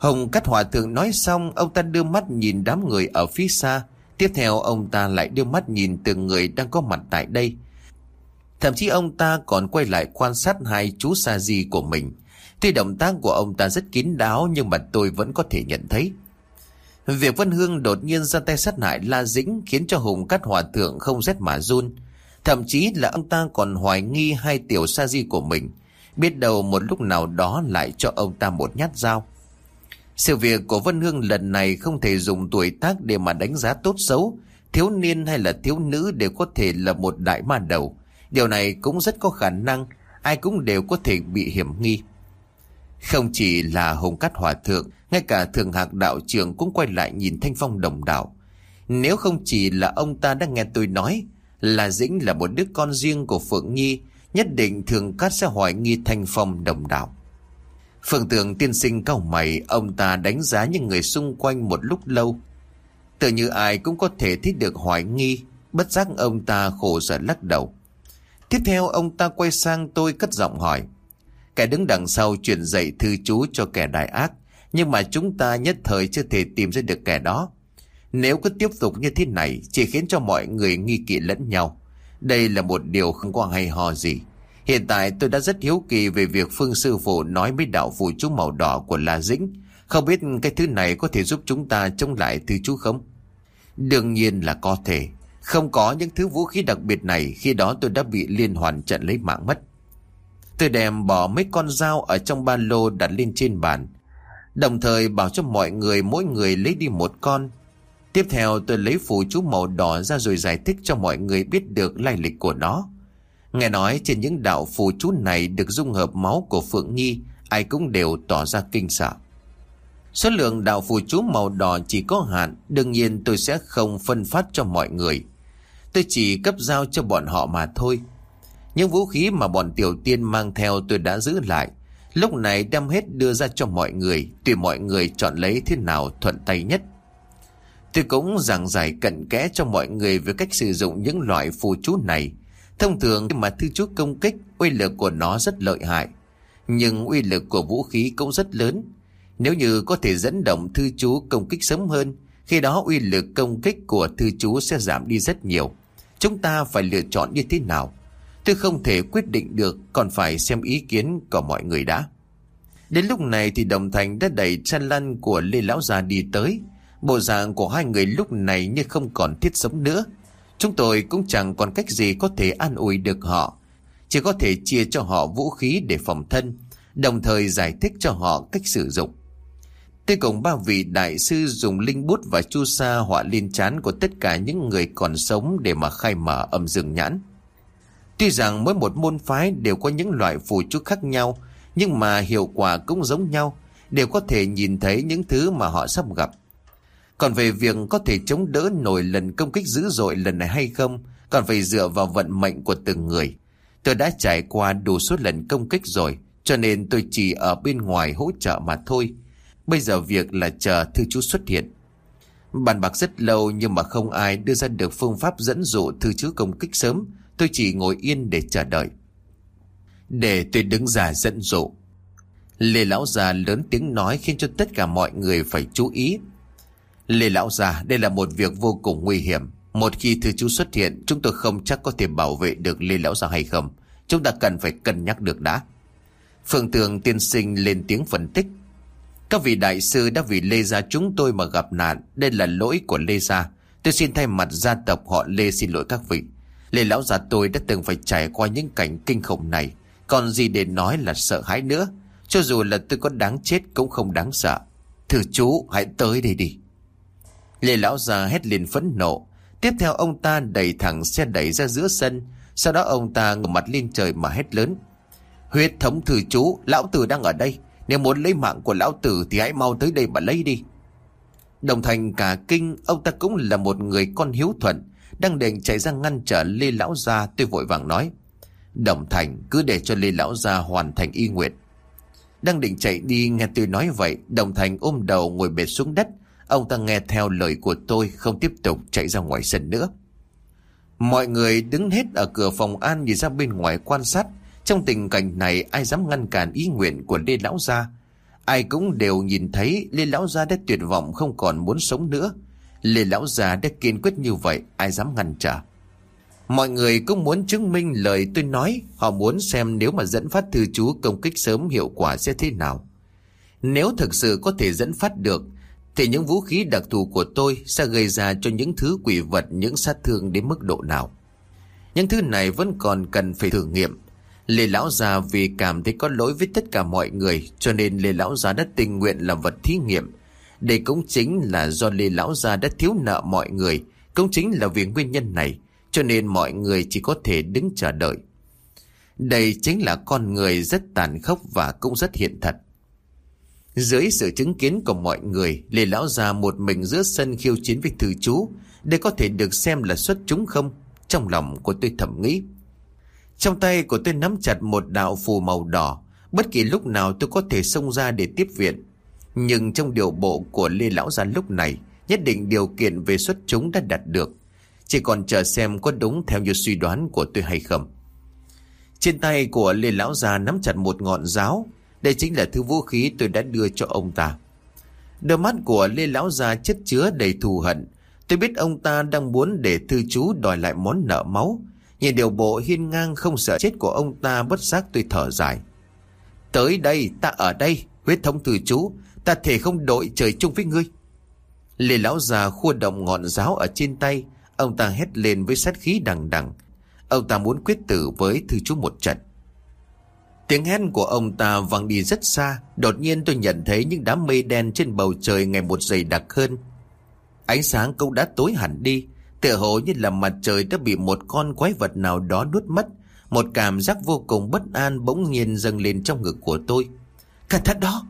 Hồng Cát Hòa Thượng nói xong, ông ta đưa mắt nhìn đám người ở phía xa. Tiếp theo ông ta lại đưa mắt nhìn từng người đang có mặt tại đây. Thậm chí ông ta còn quay lại quan sát hai chú sa di của mình. Tuy động tác của ông ta rất kín đáo, nhưng mà tôi vẫn có thể nhận thấy việc Vân Hương đột nhiên ra tay sát hại La Dĩnh khiến cho Hồng Cát Hòa Thượng không rét mà run. Thậm chí là ông ta còn hoài nghi hai tiểu sa di của mình, biết đâu một lúc nào đó lại cho ông ta một nhát dao. Sự việc của Vân Hương lần này không thể dùng tuổi tác để mà đánh giá tốt xấu. Thiếu niên hay là thiếu nữ đều có thể là một đại ma đầu. Điều này cũng rất có khả năng ai cũng đều có thể bị hiểm nghi. Không chỉ là Hồng Cát Hòa Thượng, ngay cả Thường Hạc đạo trưởng cũng quay lại nhìn Thanh Phong đồng đạo. Nếu không chỉ là ông ta đã nghe tôi nói là Dĩnh là một đứa con riêng của Phượng Nhi, nhất định Thường Cát sẽ hoài nghi Thanh Phong đồng đạo. Phượng Tường tiên sinh cau mày, ông ta đánh giá những người xung quanh một lúc lâu. Tự như ai cũng có thể thấy được hoài nghi, bất giác ông ta khổ sở lắc đầu. Tiếp theo ông ta quay sang tôi cất giọng hỏi. Kẻ đứng đằng sau truyền dạy thư chú cho kẻ đại ác, nhưng mà chúng ta nhất thời chưa thể tìm ra được kẻ đó. Nếu cứ tiếp tục như thế này chỉ khiến cho mọi người nghi kỵ lẫn nhau. Đây là một điều không có hay ho gì. Hiện tại tôi đã rất hiếu kỳ về việc Phương sư phụ nói với đạo phù chú màu đỏ của La Dĩnh. Không biết cái thứ này có thể giúp chúng ta chống lại thư chú không? Đương nhiên là có thể. Không có những thứ vũ khí đặc biệt này, khi đó tôi đã bị liên hoàn trận lấy mạng mất. Tôi đem bỏ mấy con dao ở trong ba lô đặt lên trên bàn, đồng thời bảo cho mọi người mỗi người lấy đi một con. Tiếp theo tôi lấy phù chú màu đỏ ra rồi giải thích cho mọi người biết được lai lịch của nó. Nghe nói trên những đạo phù chú này được dung hợp máu của Phượng Nhi, ai cũng đều tỏ ra kinh sợ. Số lượng đạo phù chú màu đỏ chỉ có hạn, đương nhiên tôi sẽ không phân phát cho mọi người. Tôi chỉ cấp giao cho bọn họ mà thôi. Những vũ khí mà bọn tiểu tiên mang theo tôi đã giữ lại, lúc này đem hết đưa ra cho mọi người, tùy mọi người chọn lấy thế nào thuận tay nhất. Tôi cũng giảng giải cặn kẽ cho mọi người về cách sử dụng những loại phù chú này. Thông thường mà thư chú công kích, uy lực của nó rất lợi hại, nhưng uy lực của vũ khí cũng rất lớn. Nếu như có thể dẫn động thư chú công kích sớm hơn, khi đó uy lực công kích của thư chú sẽ giảm đi rất nhiều. Chúng ta phải lựa chọn như thế nào? Tôi không thể quyết định được, còn phải xem ý kiến của mọi người đã. Đến lúc này thì Đồng Thành đã đẩy chăn lăn của Lê Lão Già đi tới. Bộ dạng của hai người lúc này như không còn thiết sống nữa. Chúng tôi cũng chẳng còn cách gì có thể an ủi được họ, chỉ có thể chia cho họ vũ khí để phòng thân, đồng thời giải thích cho họ cách sử dụng. Tôi cùng ba vị đại sư dùng linh bút và chu sa họa lên trán của tất cả những người còn sống để mà khai mở âm dương nhãn. Tuy rằng mỗi một môn phái đều có những loại phù chú khác nhau, nhưng mà hiệu quả cũng giống nhau, đều có thể nhìn thấy những thứ mà họ sắp gặp. Còn về việc có thể chống đỡ nổi lần công kích dữ dội lần này hay không, còn phải dựa vào vận mệnh của từng người. Tôi đã trải qua đủ số lần công kích rồi, cho nên tôi chỉ ở bên ngoài hỗ trợ mà thôi. Bây giờ việc là chờ thư chú xuất hiện. Bàn bạc rất lâu nhưng mà không ai đưa ra được phương pháp dẫn dụ thư chú công kích sớm. Tôi chỉ ngồi yên để chờ đợi. Để tôi đứng ra dẫn dụ. Lê Lão Già lớn tiếng nói khiến cho tất cả mọi người phải chú ý. Lê Lão Già, đây là một việc vô cùng nguy hiểm. Một khi thư chú xuất hiện, chúng tôi không chắc có thể bảo vệ được Lê Lão Già hay không. Chúng ta cần phải cân nhắc được đã. Phượng Tường tiên sinh lên tiếng phân tích. Các vị đại sư đã vì Lê gia chúng tôi mà gặp nạn. Đây là lỗi của Lê gia. Tôi xin thay mặt gia tộc họ Lê xin lỗi các vị. Lê Lão Già tôi đã từng phải trải qua những cảnh kinh khủng này, còn gì để nói là sợ hãi nữa. Cho dù là tôi có đáng chết cũng không đáng sợ. Thưa chú, hãy tới đây đi. Lê Lão Già hét lên phẫn nộ. Tiếp theo ông ta đẩy thẳng xe đẩy ra giữa sân. Sau đó ông ta ngửa mặt lên trời mà hét lớn. Huyết thống thưa chú, lão tử đang ở đây. Nếu muốn lấy mạng của lão tử thì hãy mau tới đây mà lấy đi. Đồng Thành cả kinh, ông ta cũng là một người con hiếu thuận, đang định chạy ra ngăn trở Lê Lão Gia. Tôi vội vàng nói. Đồng Thành, cứ để cho Lê Lão Gia hoàn thành y nguyện. Đang định chạy đi, nghe tôi nói vậy, Đồng Thành ôm đầu ngồi bệt xuống đất. Ông ta nghe theo lời của tôi, không tiếp tục chạy ra ngoài sân nữa. Mọi người đứng hết ở cửa phòng an nhìn ra bên ngoài quan sát. Trong tình cảnh này ai dám ngăn cản ý nguyện của Lê Lão Gia. Ai cũng đều nhìn thấy Lê lão gia đã tuyệt vọng, không còn muốn sống nữa. Lê lão gia đã kiên quyết như vậy, ai dám ngăn trở. Mọi người cũng muốn chứng minh lời tôi nói. Họ muốn xem nếu mà dẫn phát thư chú công kích sớm hiệu quả sẽ thế nào. Nếu thực sự có thể dẫn phát được thì những vũ khí đặc thù của tôi sẽ gây ra cho những thứ quỷ vật những sát thương đến mức độ nào. Những thứ này vẫn còn cần phải thử nghiệm. Lê lão gia vì cảm thấy có lỗi với tất cả mọi người, cho nên Lê lão gia đã tình nguyện làm vật thí nghiệm. Đây cũng chính là do Lê lão gia đã thiếu nợ mọi người, cũng chính là vì nguyên nhân này, cho nên mọi người chỉ có thể đứng chờ đợi. Đây chính là con người rất tàn khốc và cũng rất hiện thật. Dưới sự chứng kiến của mọi người, Lê lão gia một mình giữa sân khiêu chiến với thư chú. Đây có thể được xem là xuất chúng không? Trong lòng của tôi thầm nghĩ. Trong tay của tôi nắm chặt một đạo phù màu đỏ. Bất kỳ lúc nào tôi có thể xông ra để tiếp viện. Nhưng trong điều bộ của Lê lão gia lúc này, nhất định điều kiện về xuất chúng đã đạt được. Chỉ còn chờ xem có đúng theo như suy đoán của tôi hay không. Trên tay của Lê lão gia nắm chặt một ngọn giáo. Đây chính là thứ vũ khí tôi đã đưa cho ông ta. Đôi mắt của Lê lão gia chất chứa đầy thù hận. Tôi biết ông ta đang muốn để thư chú đòi lại món nợ máu. Nhìn điều bộ hiên ngang không sợ chết của ông ta, bất giác tôi thở dài. Tới đây, ta ở đây, huyết thống thư chú, ta thể không đội trời chung với ngươi. Lê lão già khua động ngọn giáo ở trên tay. Ông ta hét lên với sát khí đằng đằng. Ông ta muốn quyết tử với thư chú một trận. Tiếng hét của ông ta vang đi rất xa. Đột nhiên tôi nhận thấy những đám mây đen trên bầu trời ngày một dày đặc hơn. Ánh sáng cũng đã tối hẳn đi, tựa hồ như là mặt trời đã bị một con quái vật nào đó nuốt mất. Một cảm giác vô cùng bất an bỗng nhiên dâng lên trong ngực của tôi. Cẩn thận đó!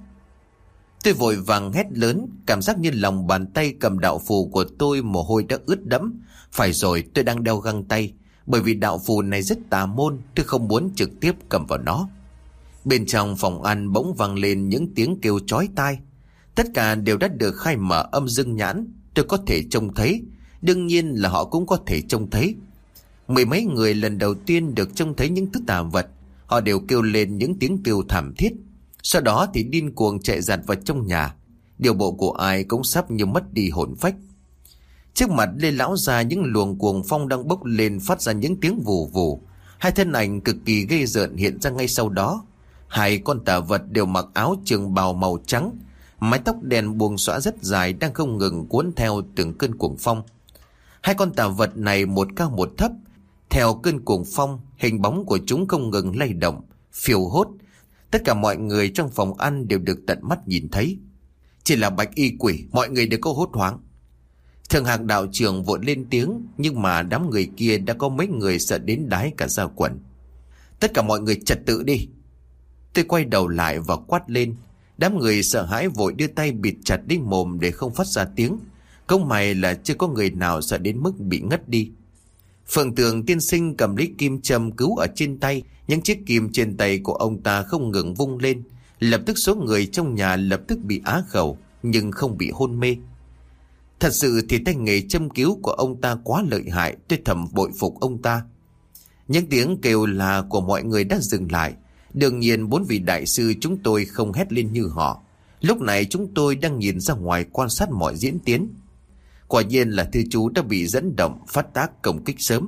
Tôi vội vàng hét lớn, cảm giác như lòng bàn tay cầm đạo phù của tôi mồ hôi đã ướt đẫm. Phải rồi, tôi đang đeo găng tay, bởi vì đạo phù này rất tà môn, tôi không muốn trực tiếp cầm vào nó. Bên trong phòng ăn bỗng vang lên những tiếng kêu chói tai. Tất cả đều đã được khai mở âm dương nhãn. Tôi có thể trông thấy, đương nhiên là họ cũng có thể trông thấy. Mười mấy người lần đầu tiên được trông thấy những thứ tà vật. Họ đều kêu lên những tiếng kêu thảm thiết. Sau đó thì điên cuồng chạy giặt vào trong nhà. Điều bộ của ai cũng sắp như mất đi hồn phách. Trước mặt Lê lão già, những luồng cuồng phong đang bốc lên phát ra những tiếng vù vù. Hai thân ảnh cực kỳ ghê rợn hiện ra ngay sau đó. Hai con tà vật đều mặc áo trường bào màu trắng, mái tóc đen buông xõa rất dài đang không ngừng cuốn theo từng cơn cuồng phong. Hai con tà vật này một cao một thấp. Theo cơn cuồng phong, hình bóng của chúng không ngừng lay động, phiêu hốt. Tất cả mọi người trong phòng ăn đều được tận mắt nhìn thấy. Chỉ là bạch y quỷ, mọi người đều có hốt hoảng. Thường Hạc đạo trưởng vội lên tiếng, nhưng mà đám người kia đã có mấy người sợ đến đái cả da quần. Tất cả mọi người trật tự đi! Tôi quay đầu lại và quát lên. Đám người sợ hãi vội đưa tay bịt chặt đi mồm để không phát ra tiếng. Không may là chưa có người nào sợ đến mức bị ngất đi. Phượng Tường tiên sinh cầm lấy kim châm cứu ở trên tay. Những chiếc kim trên tay của ông ta không ngừng vung lên. Lập tức số người trong nhà lập tức bị á khẩu, nhưng không bị hôn mê. Thật sự thì tay nghề châm cứu của ông ta quá lợi hại. Tôi thầm bội phục ông ta. Những tiếng kêu là của mọi người đã dừng lại. Đương nhiên 4 vị đại sư chúng tôi không hét lên như họ. Lúc này chúng tôi đang nhìn ra ngoài quan sát mọi diễn tiến. Quả nhiên là thư chú đã bị dẫn động phát tác công kích sớm.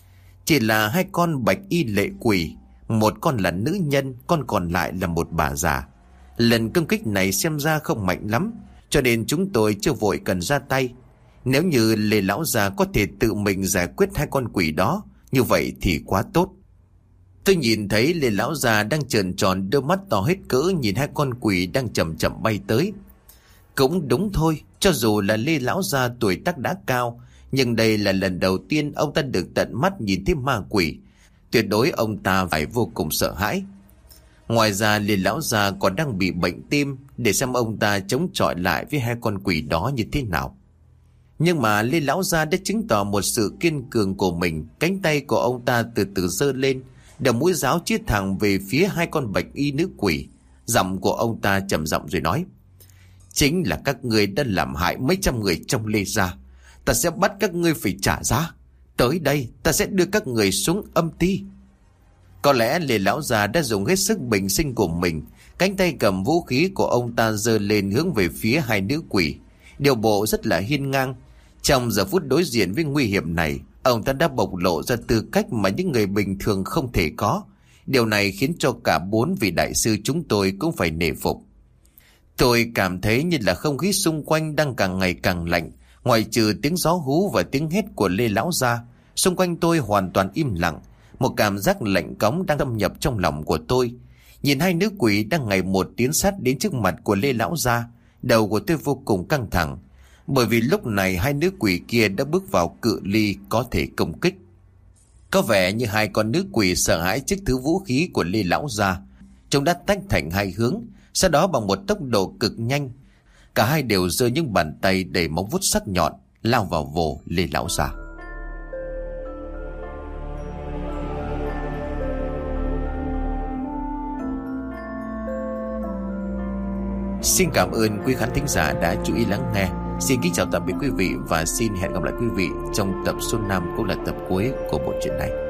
Chỉ là hai con bạch y lệ quỷ, một con là nữ nhân, con còn lại là một bà già. Lần công kích này xem ra không mạnh lắm, cho nên chúng tôi chưa vội cần ra tay. Nếu như Lê lão già có thể tự mình giải quyết hai con quỷ đó, như vậy thì quá tốt. Tôi nhìn thấy Lê lão già đang trợn tròn đôi mắt to hết cỡ nhìn hai con quỷ đang chậm chậm bay tới. Cũng đúng thôi, cho dù là Lê lão già tuổi tác đã cao, nhưng đây là lần đầu tiên ông ta được tận mắt nhìn thấy ma quỷ. Tuyệt đối ông ta phải vô cùng sợ hãi. Ngoài ra Lê lão già còn đang bị bệnh tim, để xem ông ta chống chọi lại với hai con quỷ đó như thế nào. Nhưng mà Lê lão già đã chứng tỏ một sự kiên cường của mình. Cánh tay của ông ta từ từ giơ lên, đầu mũi giáo chia thẳng về phía hai con bạch y nữ quỷ. Giọng của ông ta trầm giọng rồi nói: chính là các ngươi đã làm hại mấy trăm người trong Lê gia. Ta sẽ bắt các ngươi phải trả giá. Tới đây ta sẽ đưa các người xuống âm ti. Có lẽ Lê lão già đã dùng hết sức bình sinh của mình. Cánh tay cầm vũ khí của ông ta giơ lên hướng về phía hai nữ quỷ, điều bộ rất là hiên ngang. Trong giờ phút đối diện với nguy hiểm này, ông ta đã bộc lộ ra tư cách mà những người bình thường không thể có. Điều này khiến cho cả 4 vị đại sư chúng tôi cũng phải nể phục. Tôi cảm thấy như là không khí xung quanh đang càng ngày càng lạnh. Ngoại trừ tiếng gió hú và tiếng hét của Lê lão gia, xung quanh tôi hoàn toàn im lặng. Một cảm giác lạnh cóng đang thâm nhập trong lòng của tôi. Nhìn hai nữ quỷ đang ngày một tiến sát đến trước mặt của Lê lão gia, đầu của tôi vô cùng căng thẳng. Bởi vì lúc này hai nữ quỷ kia đã bước vào cự ly có thể công kích. Có vẻ như hai con nữ quỷ sợ hãi trước thứ vũ khí của Lê lão gia. Chúng đã tách thành hai hướng, sau đó bằng một tốc độ cực nhanh, cả hai đều giơ những bàn tay đầy móng vuốt sắc nhọn lao vào vồ Lê lão gia. Xin cảm ơn quý khán thính giả đã chú ý lắng nghe. Xin kính chào tạm biệt quý vị và xin hẹn gặp lại quý vị trong tập số 5 cũng là tập cuối của bộ truyện này.